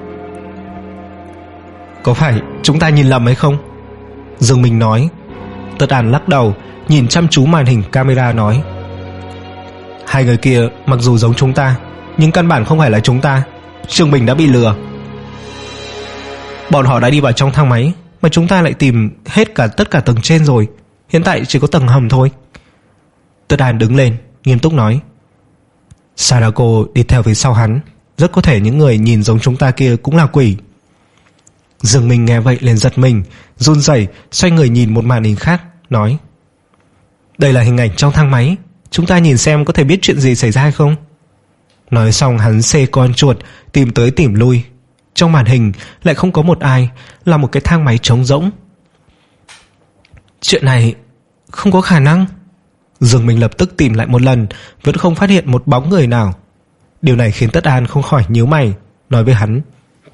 Có phải chúng ta nhìn lầm hay không? Dương Minh nói. Tất An lắc đầu, nhìn chăm chú màn hình camera nói. Hai người kia mặc dù giống chúng ta, nhưng căn bản không phải là chúng ta. Trương Bình đã bị lừa. Bọn họ đã đi vào trong thang máy, mà chúng ta lại tìm hết cả tất cả tầng trên rồi. Hiện tại chỉ có tầng hầm thôi. Tất An đứng lên, nghiêm túc nói. Sadako đi theo phía sau hắn, rất có thể những người nhìn giống chúng ta kia cũng là quỷ. Dương Minh nghe vậy liền giật mình, run rẩy xoay người nhìn một màn hình khác, nói. Đây là hình ảnh trong thang máy, chúng ta nhìn xem có thể biết chuyện gì xảy ra hay không. Nói xong hắn xê con chuột tìm tới tìm lui. Trong màn hình lại không có một ai, là một cái thang máy trống rỗng. Chuyện này không có khả năng. Dương Minh lập tức tìm lại một lần, vẫn không phát hiện một bóng người nào. Điều này khiến Tất An không khỏi nhíu mày, nói với hắn: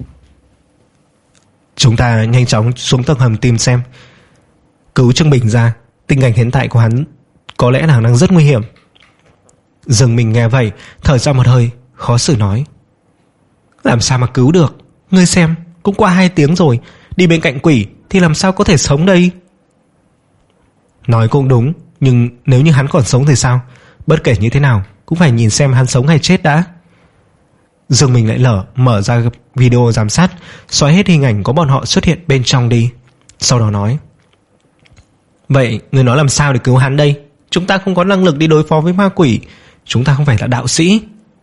Chúng ta nhanh chóng xuống tầng hầm tìm xem. Cứu Trương Bình ra, tình cảnh hiện tại của hắn có lẽ là đang rất nguy hiểm. Dương Minh nghe vậy, thở ra một hơi, khó xử nói: Làm sao mà cứu được? Ngươi xem, cũng qua hai tiếng rồi, đi bên cạnh quỷ thì làm sao có thể sống đây? Nói cũng đúng, nhưng nếu như hắn còn sống thì sao? Bất kể như thế nào cũng phải nhìn xem hắn sống hay chết đã. Dương Minh lại lở mở ra video giám sát, xóa hết hình ảnh có bọn họ xuất hiện bên trong đi. Sau đó nói: Vậy người nói làm sao để cứu hắn đây? Chúng ta không có năng lực đi đối phó với ma quỷ. Chúng ta không phải là đạo sĩ.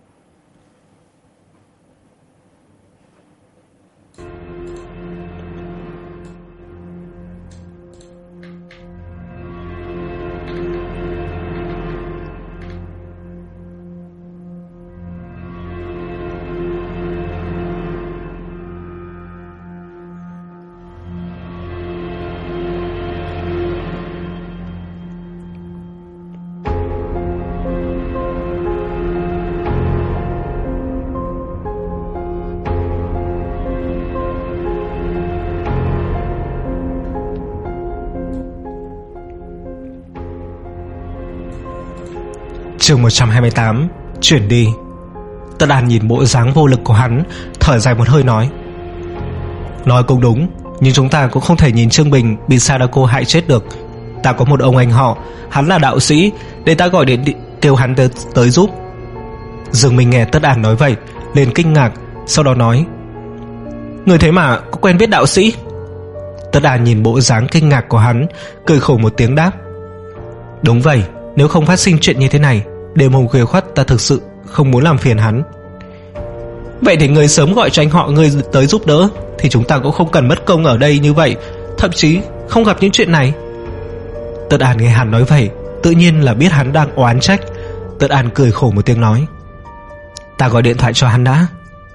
Chương một trăm hai mươi tám. Chuyển đi. Tất An nhìn bộ dáng vô lực của hắn, thở dài một hơi nói: Nói cũng đúng, nhưng chúng ta cũng không thể nhìn Trương Bình bị Sadako hại chết được. Ta có một ông anh họ, hắn là đạo sĩ, để ta gọi điện kêu hắn tới, tới giúp. Dương Minh nghe Tất An nói vậy liền kinh ngạc, sau đó nói: Người thế mà có quen biết đạo sĩ? Tất An nhìn bộ dáng kinh ngạc của hắn, cười khổ một tiếng đáp: Đúng vậy, nếu không phát sinh chuyện như thế này, đêm hôm khuya khoắt ta thực sự không muốn làm phiền hắn. Vậy thì người sớm gọi cho anh họ người tới giúp đỡ, thì chúng ta cũng không cần mất công ở đây như vậy, thậm chí không gặp những chuyện này. Tất An nghe hắn nói vậy, tự nhiên là biết hắn đang oán trách. Tất An cười khổ một tiếng nói: Ta gọi điện thoại cho hắn đã.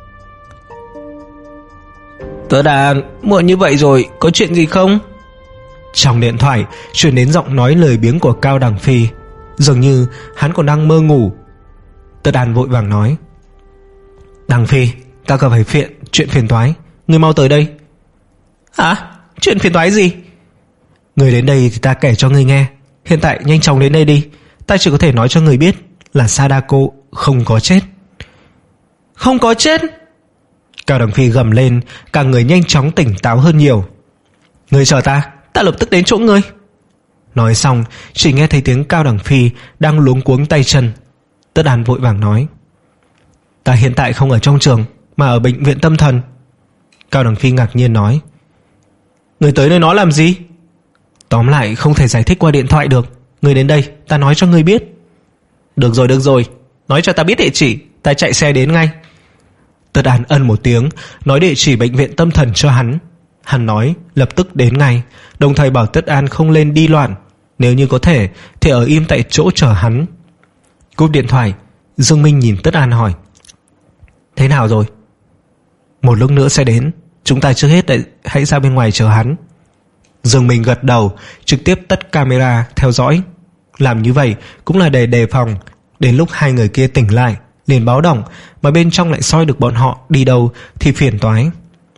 Tất An, muộn như vậy rồi, có chuyện gì không? Trong điện thoại truyền đến giọng nói lười biếng của Cao Đằng Phi, dường như hắn còn đang mơ ngủ. Tất An vội vàng nói: Đằng Phi, ta cần phải phiền chuyện phiền toái, ngươi mau tới đây. Hả? Chuyện phiền toái gì? Ngươi đến đây thì ta kể cho ngươi nghe. Hiện tại nhanh chóng đến đây đi. Ta chỉ có thể nói cho ngươi biết là Sadako không có chết. Không có chết? Cao Đằng Phi gầm lên, cả người nhanh chóng tỉnh táo hơn nhiều. Ngươi chờ ta, ta lập tức đến chỗ ngươi. Nói xong, chỉ nghe thấy tiếng Cao Đằng Phi đang luống cuống tay chân. Tất An vội vàng nói: Ta hiện tại không ở trong trường, mà ở bệnh viện tâm thần. Cao Đằng Phi ngạc nhiên nói: Người tới nơi nó làm gì? Tóm lại không thể giải thích qua điện thoại được. Người đến đây, ta nói cho ngươi biết. Được rồi, được rồi, nói cho ta biết địa chỉ, ta chạy xe đến ngay. Tất An ân một tiếng, nói địa chỉ bệnh viện tâm thần cho hắn. Hắn nói lập tức đến ngay, đồng thời bảo Tất An không lên đi loạn, nếu như có thể thì ở im tại chỗ chờ hắn. Cúp điện thoại, Dương Minh nhìn Tất An hỏi: Thế nào rồi? Một lúc nữa sẽ đến, chúng ta trước hết hãy ra bên ngoài chờ hắn. Dương Minh gật đầu, trực tiếp tắt camera theo dõi. Làm như vậy cũng là để đề phòng đến lúc hai người kia tỉnh lại liền báo động, mà bên trong lại soi được bọn họ đi đâu thì phiền toái.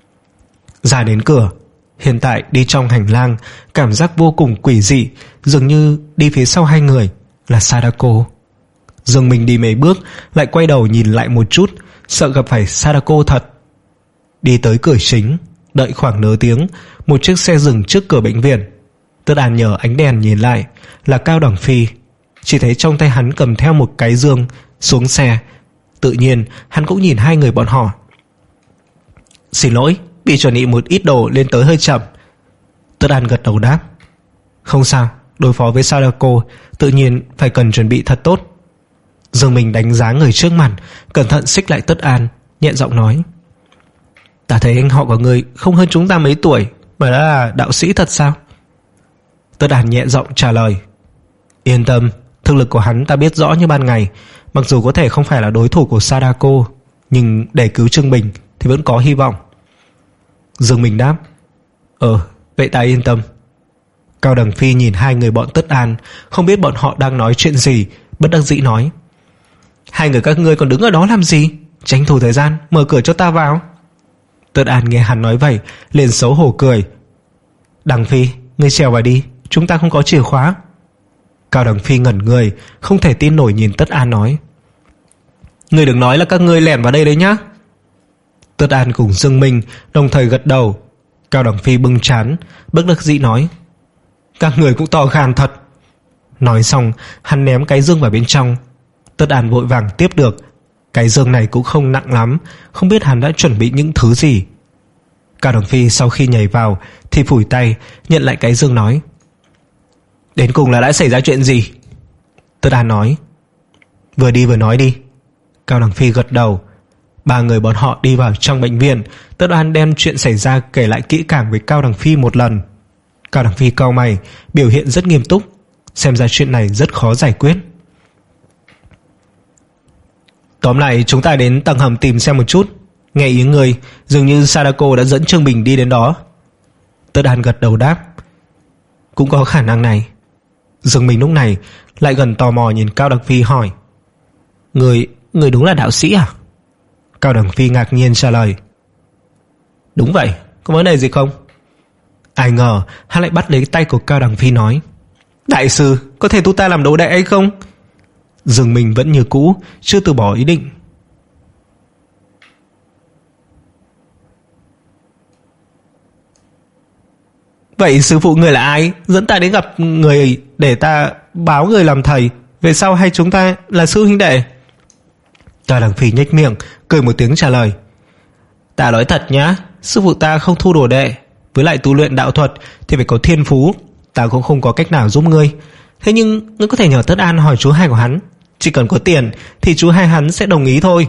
Ra đến cửa, hiện tại đi trong hành lang, cảm giác vô cùng quỷ dị, dường như đi phía sau hai người là Sadako. Dương Minh đi mấy bước lại quay đầu nhìn lại một chút, sợ gặp phải Sadako thật. Đi tới cửa chính, đợi khoảng nửa tiếng, một chiếc xe dừng trước cửa bệnh viện. Tất An nhờ ánh đèn nhìn lại là Cao Đằng Phi, chỉ thấy trong tay hắn cầm theo một cái dương. Xuống xe, tự nhiên hắn cũng nhìn hai người bọn họ. Xin lỗi, bị chuẩn bị một ít đồ lên tới hơi chậm. Tất An gật đầu đáp: Không sao, đối phó với Sadako tự nhiên phải cần chuẩn bị thật tốt. Dương Minh đánh giá người trước mặt, cẩn thận xích lại Tất An, nhẹ giọng nói: Ta thấy anh họ của người không hơn chúng ta mấy tuổi, mà đã là đạo sĩ thật sao? Tất An nhẹ giọng trả lời: Yên tâm, thực lực của hắn ta biết rõ như ban ngày. Mặc dù có thể không phải là đối thủ của Sadako, nhưng để cứu Trương Bình thì vẫn có hy vọng. Dương Minh đáp: Ờ, vậy ta yên tâm. Cao Đằng Phi nhìn hai người bọn Tất An, không biết bọn họ đang nói chuyện gì, bất đắc dĩ nói: Hai người các ngươi còn đứng ở đó làm gì? Tranh thủ thời gian mở cửa cho ta vào. Tất An nghe hắn nói vậy liền xấu hổ cười. Đằng Phi, ngươi trèo vào đi, chúng ta không có chìa khóa. Cao Đằng Phi ngẩn người, không thể tin nổi nhìn Tất An nói. Ngươi đừng nói là các ngươi lẻn vào đây đấy nhá. Tất An cùng Dương Minh đồng thời gật đầu. Cao Đằng Phi bưng trán, bất đắc dĩ nói. Các người cũng to gan thật. Nói xong hắn ném cái dương vào bên trong. Tất An vội vàng tiếp được. Cái dương này cũng không nặng lắm, không biết hắn đã chuẩn bị những thứ gì. Cao Đằng Phi sau khi nhảy vào thì phủi tay nhận lại cái dương nói. Đến cùng là đã xảy ra chuyện gì? Tất An nói. Vừa đi vừa nói đi. Cao Đằng Phi gật đầu. Ba người bọn họ đi vào trong bệnh viện. Tất An đem chuyện xảy ra kể lại kỹ càng với Cao Đằng Phi một lần. Cao Đằng Phi cau mày, biểu hiện rất nghiêm túc. Xem ra chuyện này rất khó giải quyết. Tóm lại chúng ta đến tầng hầm tìm xem một chút. Nghe ý người, dường như Sadako đã dẫn Trương Bình đi đến đó. Tất An gật đầu đáp. Cũng có khả năng này. Dương Minh lúc này lại gần tò mò nhìn Cao Đằng Phi hỏi. Người, người đúng là đạo sĩ à? Cao Đằng Phi ngạc nhiên trả lời. Đúng vậy, có vấn đề gì không? Ai ngờ hắn lại bắt lấy tay của Cao Đằng Phi nói. Đại sư, có thể tu ta làm đồ đệ hay không? Dương Minh vẫn như cũ, chưa từ bỏ ý định. Vậy sư phụ người là ai? Dẫn ta đến gặp người để ta báo người làm thầy. Về sau hay chúng ta là sư huynh đệ? Cao Đằng Phi nhếch miệng, cười một tiếng trả lời. Ta nói thật nhá, sư phụ ta không thu đồ đệ. Với lại tu luyện đạo thuật thì phải có thiên phú. Ta cũng không có cách nào giúp ngươi. Thế nhưng ngươi có thể nhờ Tất An hỏi chú hai của hắn. Chỉ cần có tiền thì chú hai hắn sẽ đồng ý thôi.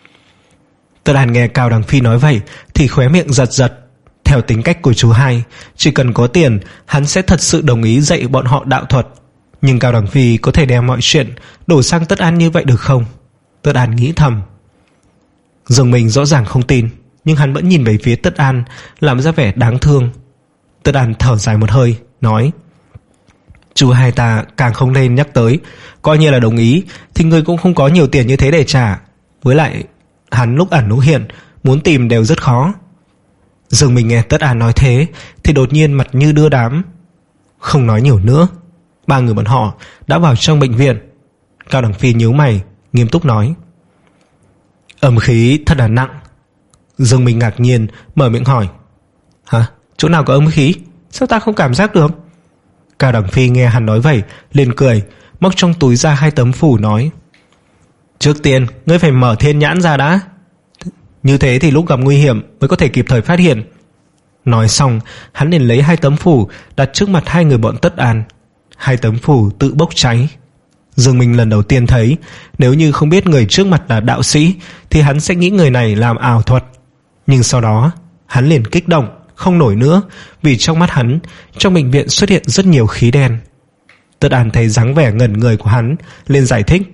Tất An nghe Cao Đằng Phi nói vậy thì khóe miệng giật giật. Theo tính cách của chú hai, chỉ cần có tiền hắn sẽ thật sự đồng ý dạy bọn họ đạo thuật. Nhưng Cao Đằng Phi có thể đem mọi chuyện đổ sang Tất An như vậy được không? Tất An nghĩ thầm. Dương Minh rõ ràng không tin, nhưng hắn vẫn nhìn về phía Tất An, làm ra vẻ đáng thương. Tất An thở dài một hơi, nói. Chú hai ta càng không nên nhắc tới. Coi như là đồng ý thì người cũng không có nhiều tiền như thế để trả. Với lại hắn lúc ẩn lúc hiện, muốn tìm đều rất khó. Dương Minh nghe Tất An nói thế thì đột nhiên mặt như đưa đám. Không nói nhiều nữa, ba người bọn họ đã vào trong bệnh viện. Cao Đằng Phi nhíu mày, nghiêm túc nói. Âm khí thật là nặng. Dương Minh ngạc nhiên mở miệng hỏi. Hả? Chỗ nào có âm khí? Sao ta không cảm giác được? Cao Đằng Phi nghe hắn nói vậy liền cười, móc trong túi ra hai tấm phủ nói. Trước tiên ngươi phải mở thiên nhãn ra đã. Như thế thì lúc gặp nguy hiểm mới có thể kịp thời phát hiện. Nói xong hắn liền lấy hai tấm phủ đặt trước mặt hai người bọn Tất An. Hai tấm phủ tự bốc cháy. Dương Minh lần đầu tiên thấy, nếu như không biết người trước mặt là đạo sĩ thì hắn sẽ nghĩ người này làm ảo thuật. Nhưng sau đó hắn liền kích động không nổi nữa, vì trong mắt hắn trong bệnh viện xuất hiện rất nhiều khí đen. Tất An thấy dáng vẻ ngẩn người của hắn liền giải thích.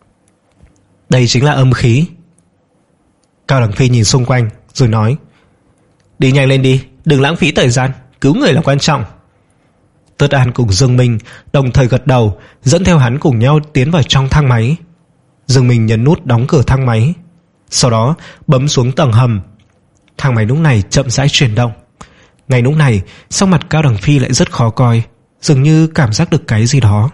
Đây chính là âm khí. Cao Đằng Phi nhìn xung quanh rồi nói. Đi nhanh lên đi, đừng lãng phí thời gian, cứu người là quan trọng. Tất An cùng Dương Minh đồng thời gật đầu, dẫn theo hắn cùng nhau tiến vào trong thang máy. Dương Minh nhấn nút đóng cửa thang máy, sau đó bấm xuống tầng hầm. Thang máy lúc này chậm rãi chuyển động. Ngay lúc này sắc mặt Cao Đằng Phi lại rất khó coi, dường như cảm giác được cái gì đó.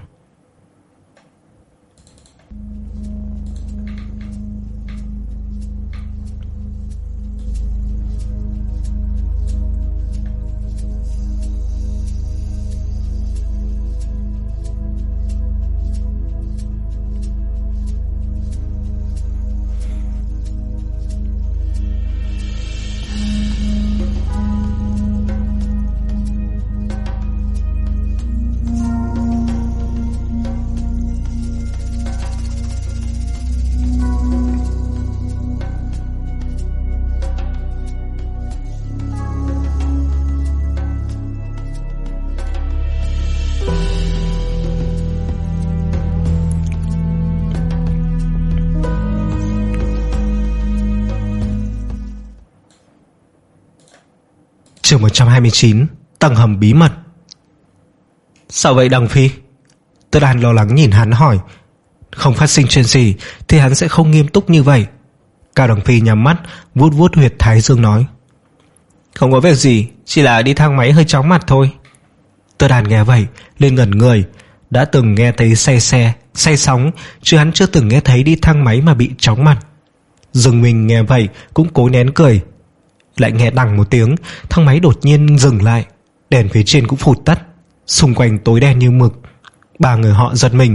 Chương một trăm hai mươi chín. Tầng hầm bí mật. Sao vậy Đằng Phi? Tất An lo lắng nhìn hắn hỏi. Không phát sinh chuyện gì thì hắn sẽ không nghiêm túc như vậy. Cao Đằng Phi nhắm mắt, vuốt vuốt huyệt thái dương nói: Không có việc gì, chỉ là đi thang máy hơi chóng mặt thôi. Tất An nghe vậy lên ngẩn người. Đã từng nghe thấy say xe, say sóng, chứ hắn chưa từng nghe thấy đi thang máy mà bị chóng mặt. Dương Minh nghe vậy cũng cố nén cười. Lại nghe đằng một tiếng, thang máy đột nhiên dừng lại. Đèn phía trên cũng phụt tắt, xung quanh tối đen như mực. Ba người họ giật mình.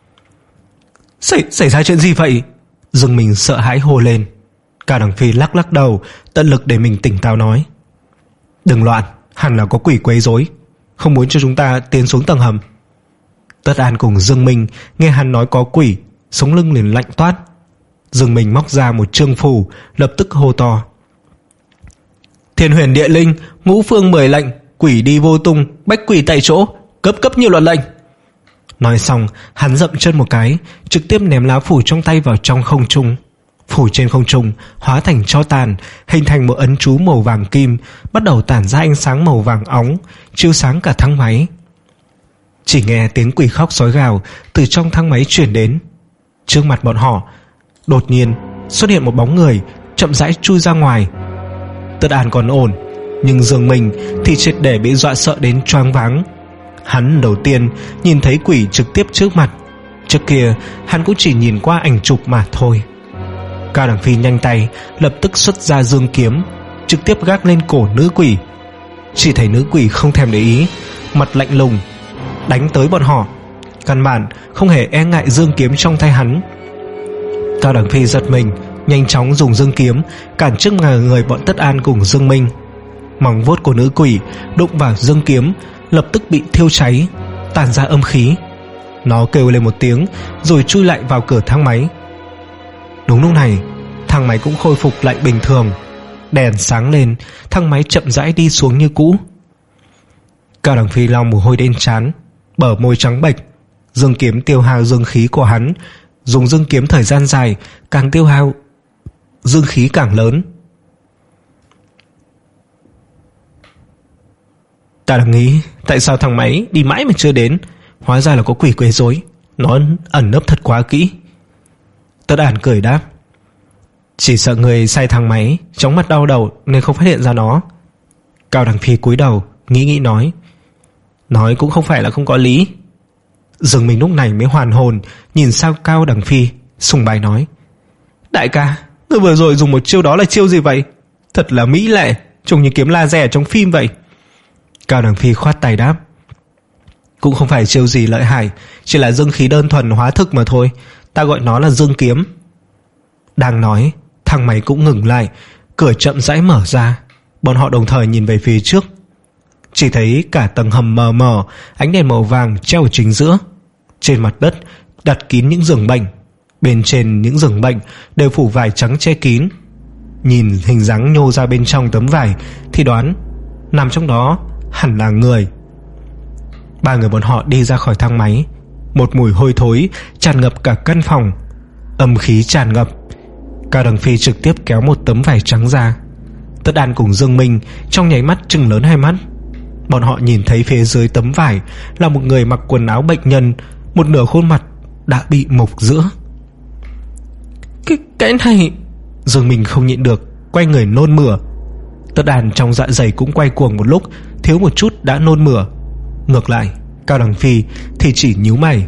Xảy, xảy ra chuyện gì vậy? Dương Minh sợ hãi hô lên. Cao Đằng Phi lắc lắc đầu, tận lực để mình tỉnh táo nói: Đừng loạn, hẳn là có quỷ quấy rối, không muốn cho chúng ta tiến xuống tầng hầm. Tất An cùng Dương Minh nghe hắn nói có quỷ, sống lưng liền lạnh toát. Dương Minh móc ra một chương phù, lập tức hô to: Thiên Huyền Địa Linh, ngũ phương mười lệnh, quỷ đi vô tung, bách quỷ tại chỗ, cấp cấp như luật lệnh. Nói xong, hắn dậm chân một cái, trực tiếp ném lá phủ trong tay vào trong không trung. Phủ trên không trung hóa thành tro tàn, hình thành một ấn chú màu vàng kim, bắt đầu tản ra ánh sáng màu vàng óng, chiếu sáng cả thang máy. Chỉ nghe tiếng quỷ khóc sói gào từ trong thang máy truyền đến. Trước mặt bọn họ đột nhiên xuất hiện một bóng người, chậm rãi chui ra ngoài. Tất An còn ổn, nhưng Dương Minh thì triệt để bị dọa sợ đến choáng váng. Hắn đầu tiên nhìn thấy quỷ trực tiếp trước mặt. Trước kia hắn cũng chỉ nhìn qua ảnh chụp mà thôi. Cao Đằng Phi nhanh tay lập tức xuất ra dương kiếm, trực tiếp gác lên cổ nữ quỷ. Chỉ thấy nữ quỷ không thèm để ý, mặt lạnh lùng đánh tới bọn họ, căn bản không hề e ngại dương kiếm trong tay hắn. Cao Đằng Phi giật mình, nhanh chóng dùng dương kiếm cản trước người bọn Tất An cùng Dương Minh. Móng vuốt của nữ quỷ đụng vào dương kiếm, lập tức bị thiêu cháy, tản ra âm khí. Nó kêu lên một tiếng rồi chui lại vào cửa thang máy. Đúng lúc này, thang máy cũng khôi phục lại bình thường. Đèn sáng lên, thang máy chậm rãi đi xuống như cũ. Cao Đằng Phi lau mồ hôi đến trán, bờ môi trắng bệch. Dương kiếm tiêu hao dương khí của hắn, dùng dương kiếm thời gian dài càng tiêu hao dương khí càng lớn. Ta đang nghĩ tại sao thang máy đi mãi mà chưa đến, hóa ra là có quỷ quấy rối, nó ẩn nấp thật quá kỹ. Tất An cười đáp: Chỉ sợ người say thang máy chóng mặt đau đầu nên không phát hiện ra nó. Cao Đằng Phi cúi đầu nghĩ nghĩ nói: Nói cũng không phải là không có lý. Dương Minh lúc này mới hoàn hồn, nhìn sang Cao Đằng Phi, sùng bái nói: Đại ca, người vừa rồi dùng một chiêu đó là chiêu gì vậy? Thật là mỹ lệ, trông như kiếm laser trong phim vậy. Cao Đằng Phi khoát tay đáp: Cũng không phải chiêu gì lợi hại, chỉ là dương khí đơn thuần hóa thực mà thôi, ta gọi nó là dương kiếm. Đang nói, thang máy cũng ngừng lại, cửa chậm rãi mở ra. Bọn họ đồng thời nhìn về phía trước. Chỉ thấy cả tầng hầm mờ mờ, ánh đèn màu vàng treo ở chính giữa. Trên mặt đất đặt kín những giường bệnh, bên trên những giường bệnh đều phủ vải trắng che kín. Nhìn hình dáng nhô ra bên trong tấm vải thì đoán nằm trong đó hẳn là người. Ba người bọn họ đi ra khỏi thang máy. Một mùi hôi thối tràn ngập cả căn phòng, âm khí tràn ngập. Cao Đằng Phi trực tiếp kéo một tấm vải trắng ra. Tất An cùng Dương Minh trong nháy mắt trừng lớn hai mắt. Bọn họ nhìn thấy phía dưới tấm vải là một người mặc quần áo bệnh nhân, một nửa khuôn mặt đã bị mục giữa. Cái, cái này... Dương Minh không nhịn được, quay người nôn mửa. Tất An trong dạ dày cũng quay cuồng một lúc, thiếu một chút đã nôn mửa. Ngược lại, Cao Đằng Phi thì chỉ nhíu mày.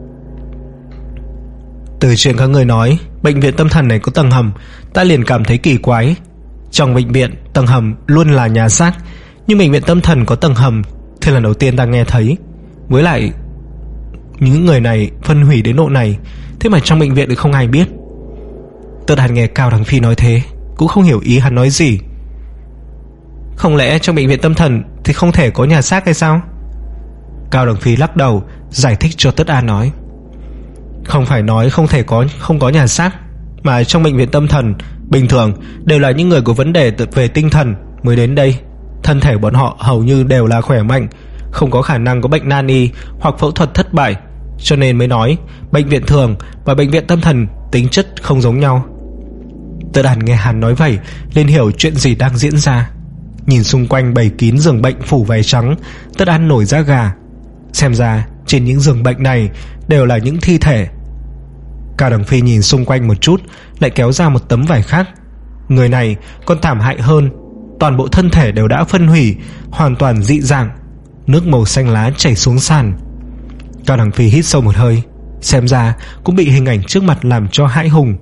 Từ chuyện các người nói bệnh viện tâm thần này có tầng hầm, ta liền cảm thấy kỳ quái. Trong bệnh viện, tầng hầm luôn là nhà xác, nhưng bệnh viện tâm thần có tầng hầm thì lần đầu tiên ta nghe thấy. Với lại những người này phân hủy đến độ này, thế mà trong bệnh viện thì không ai biết. Tất Hàn nghe Cao Đằng Phi nói thế cũng không hiểu ý hắn nói gì. Không lẽ trong bệnh viện tâm thần thì không thể có nhà xác hay sao? Cao Đằng Phi lắc đầu giải thích cho Tất An nói: Không phải nói không thể có không có nhà xác, mà trong bệnh viện tâm thần bình thường đều là những người có vấn đề về tinh thần mới đến đây. Thân thể bọn họ hầu như đều là khỏe mạnh, không có khả năng có bệnh nan y hoặc phẫu thuật thất bại, cho nên mới nói bệnh viện thường và bệnh viện tâm thần tính chất không giống nhau. Tất An nghe hắn nói vậy nên hiểu chuyện gì đang diễn ra. Nhìn xung quanh bày kín giường bệnh phủ vải trắng, Tất An nổi da gà. Xem ra trên những giường bệnh này đều là những thi thể. Cao Đằng Phi nhìn xung quanh một chút, lại kéo ra một tấm vải khác. Người này còn thảm hại hơn, toàn bộ thân thể đều đã phân hủy, hoàn toàn dị dạng, nước màu xanh lá chảy xuống sàn. Cao Đằng Phi hít sâu một hơi, xem ra cũng bị hình ảnh trước mặt làm cho hãi hùng.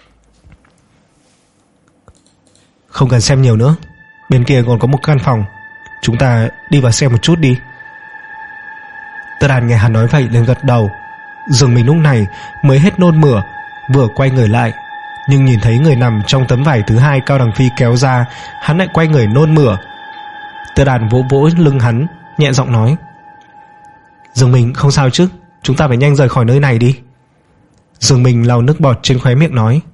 Không cần xem nhiều nữa, bên kia còn có một căn phòng, chúng ta đi vào xem một chút đi. Tất An nghe hắn nói vậy liền gật đầu. Dương Minh lúc này mới hết nôn mửa, vừa quay người lại, nhưng nhìn thấy người nằm trong tấm vải thứ hai Cao Đằng Phi kéo ra, hắn lại quay người nôn mửa. Tất An vỗ vỗ lưng hắn, nhẹ giọng nói: Dương Minh không sao chứ, chúng ta phải nhanh rời khỏi nơi này đi. Dương Minh lau nước bọt trên khóe miệng nói: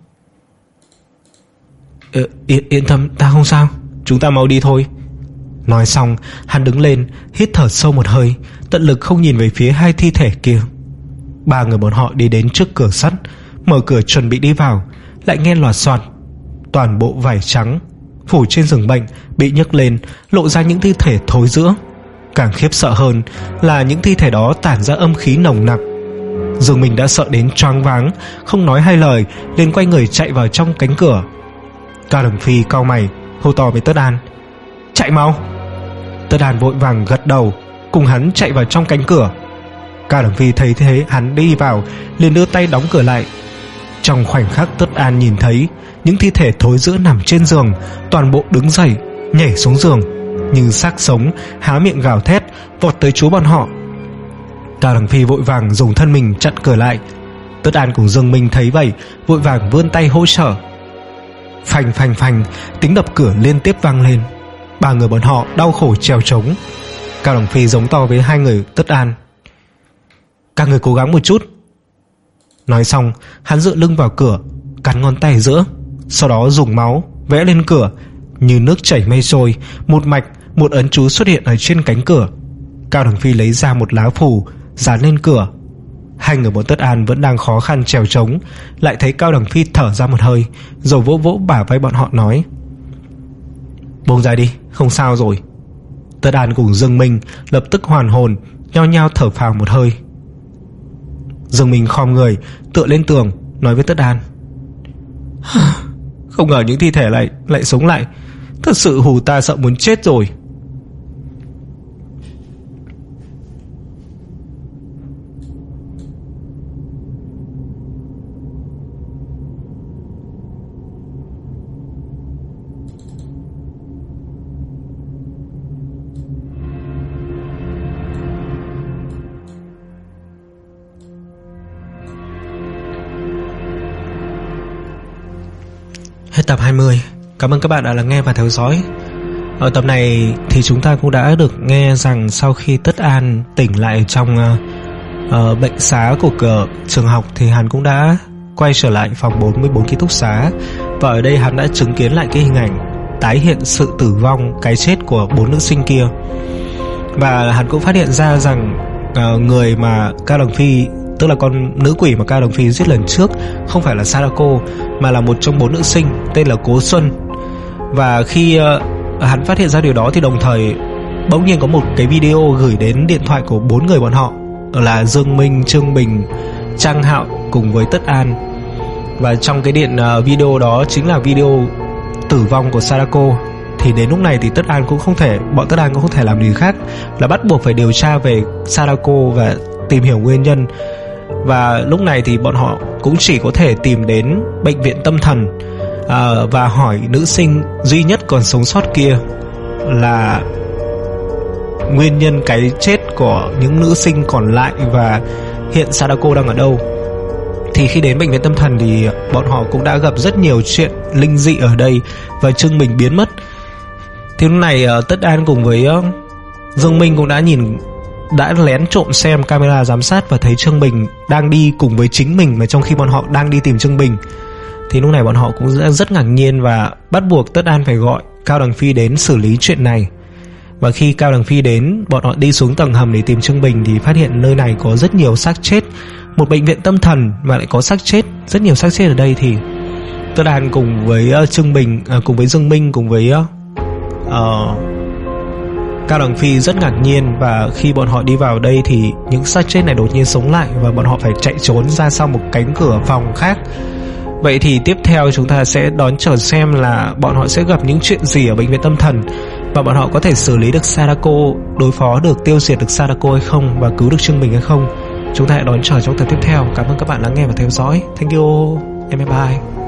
Ờ, yên, yên tâm, ta không sao, chúng ta mau đi thôi. Nói xong hắn đứng lên, hít thở sâu một hơi, tận lực không nhìn về phía hai thi thể kia. Ba người bọn họ đi đến trước cửa sắt, mở cửa chuẩn bị đi vào, lại nghe loạt soạt, toàn bộ vải trắng phủ trên giường bệnh bị nhấc lên, lộ ra những thi thể thối rữa. Càng khiếp sợ hơn là những thi thể đó tản ra âm khí nồng nặc. Dương Minh đã sợ đến choáng váng, không nói hai lời, liền quay người chạy vào trong cánh cửa. Cao Đằng Phi cau mày, hô to với Tất An: Chạy mau! Tất An vội vàng gật đầu, cùng hắn chạy vào trong cánh cửa. Cao Đằng Phi thấy thế hắn đi vào, liền đưa tay đóng cửa lại. Trong khoảnh khắc Tất An nhìn thấy những thi thể thối rữa nằm trên giường, toàn bộ đứng dậy, nhảy xuống giường như xác sống, há miệng gào thét, vọt tới chúa bọn họ. Cao Đằng Phi vội vàng dùng thân mình chặn cửa lại. Tất An cùng Dương Minh thấy vậy, vội vàng vươn tay hỗ trợ. Phành phành phành, tiếng đập cửa liên tiếp vang lên. Ba người bọn họ đau khổ trèo trống. Cao Đằng Phi giống to với hai người Tất An: Các người cố gắng một chút. Nói xong hắn dựa lưng vào cửa, cắn ngón tay giữa, sau đó dùng máu vẽ lên cửa như nước chảy mây trôi. Một mạch, một ấn chú xuất hiện ở trên cánh cửa. Cao Đằng Phi lấy ra một lá phù dán lên cửa. Hai người bọn Tất An vẫn đang khó khăn trèo trống, lại thấy Cao Đằng Phi thở ra một hơi, rồi vỗ vỗ bả vai bọn họ nói: Buông ra đi, không sao rồi. Tất An cùng Dương Minh lập tức hoàn hồn, nhao nhao thở phào một hơi. Dương Minh khom người tựa lên tường, nói với Tất An: Không ngờ những thi thể lại lại sống lại, thật sự hù ta sợ muốn chết rồi. Hết tập hai mươi. Cảm ơn các bạn đã lắng nghe và theo dõi. Ở tập này thì chúng ta cũng đã được nghe rằng sau khi Tất An tỉnh lại trong uh, uh, bệnh xá của cửa trường học thì hắn cũng đã quay trở lại phòng bốn mươi bốn ký túc xá. Và ở đây hắn đã chứng kiến lại cái hình ảnh tái hiện sự tử vong, cái chết của bốn nữ sinh kia. Và hắn cũng phát hiện ra rằng uh, người mà Cao Đằng Phi, tức là con nữ quỷ mà Cao Đằng Phi giết lần trước, không phải là Sadako mà là một trong bốn nữ sinh tên là Cố Xuân. Và khi uh, hắn phát hiện ra điều đó thì đồng thời bỗng nhiên có một cái video gửi đến điện thoại của bốn người bọn họ, là Dương Minh, Trương Bình, Trang Hạo cùng với Tất An. Và trong cái điện uh, video đó chính là video tử vong của Sadako. Thì đến lúc này thì Tất An cũng không thể bọn Tất An cũng không thể làm gì khác là bắt buộc phải điều tra về Sadako và tìm hiểu nguyên nhân. Và lúc này thì bọn họ cũng chỉ có thể tìm đến bệnh viện tâm thần à, và hỏi nữ sinh duy nhất còn sống sót kia là nguyên nhân cái chết của những nữ sinh còn lại và hiện Sadako đang ở đâu. Thì khi đến bệnh viện tâm thần thì bọn họ cũng đã gặp rất nhiều chuyện linh dị ở đây và Trương Bình biến mất. Thì lúc này Tất An cùng với Dương Minh cũng đã nhìn đã lén trộm xem camera giám sát và thấy Trương Bình đang đi cùng với chính mình, mà trong khi bọn họ đang đi tìm Trương Bình. Thì lúc này bọn họ cũng rất ngạc nhiên và bắt buộc Tất An phải gọi Cao Đằng Phi đến xử lý chuyện này. Và khi Cao Đằng Phi đến, bọn họ đi xuống tầng hầm để tìm Trương Bình thì phát hiện nơi này có rất nhiều xác chết. Một bệnh viện tâm thần mà lại có xác chết, rất nhiều xác chết ở đây. Thì Tất An cùng với uh, Trương Bình uh, cùng với Dương Minh cùng với uh, uh, Cao Đằng Phi rất ngạc nhiên, và khi bọn họ đi vào đây thì những xác chết này đột nhiên sống lại và bọn họ phải chạy trốn ra sau một cánh cửa phòng khác. Vậy thì tiếp theo chúng ta sẽ đón chờ xem là bọn họ sẽ gặp những chuyện gì ở bệnh viện tâm thần, và bọn họ có thể xử lý được Sadako, đối phó được, tiêu diệt được Sadako hay không, và cứu được Trương Bình hay không. Chúng ta hãy đón chờ trong tập tiếp theo. Cảm ơn các bạn lắng nghe và theo dõi. Thank you. Bye bye.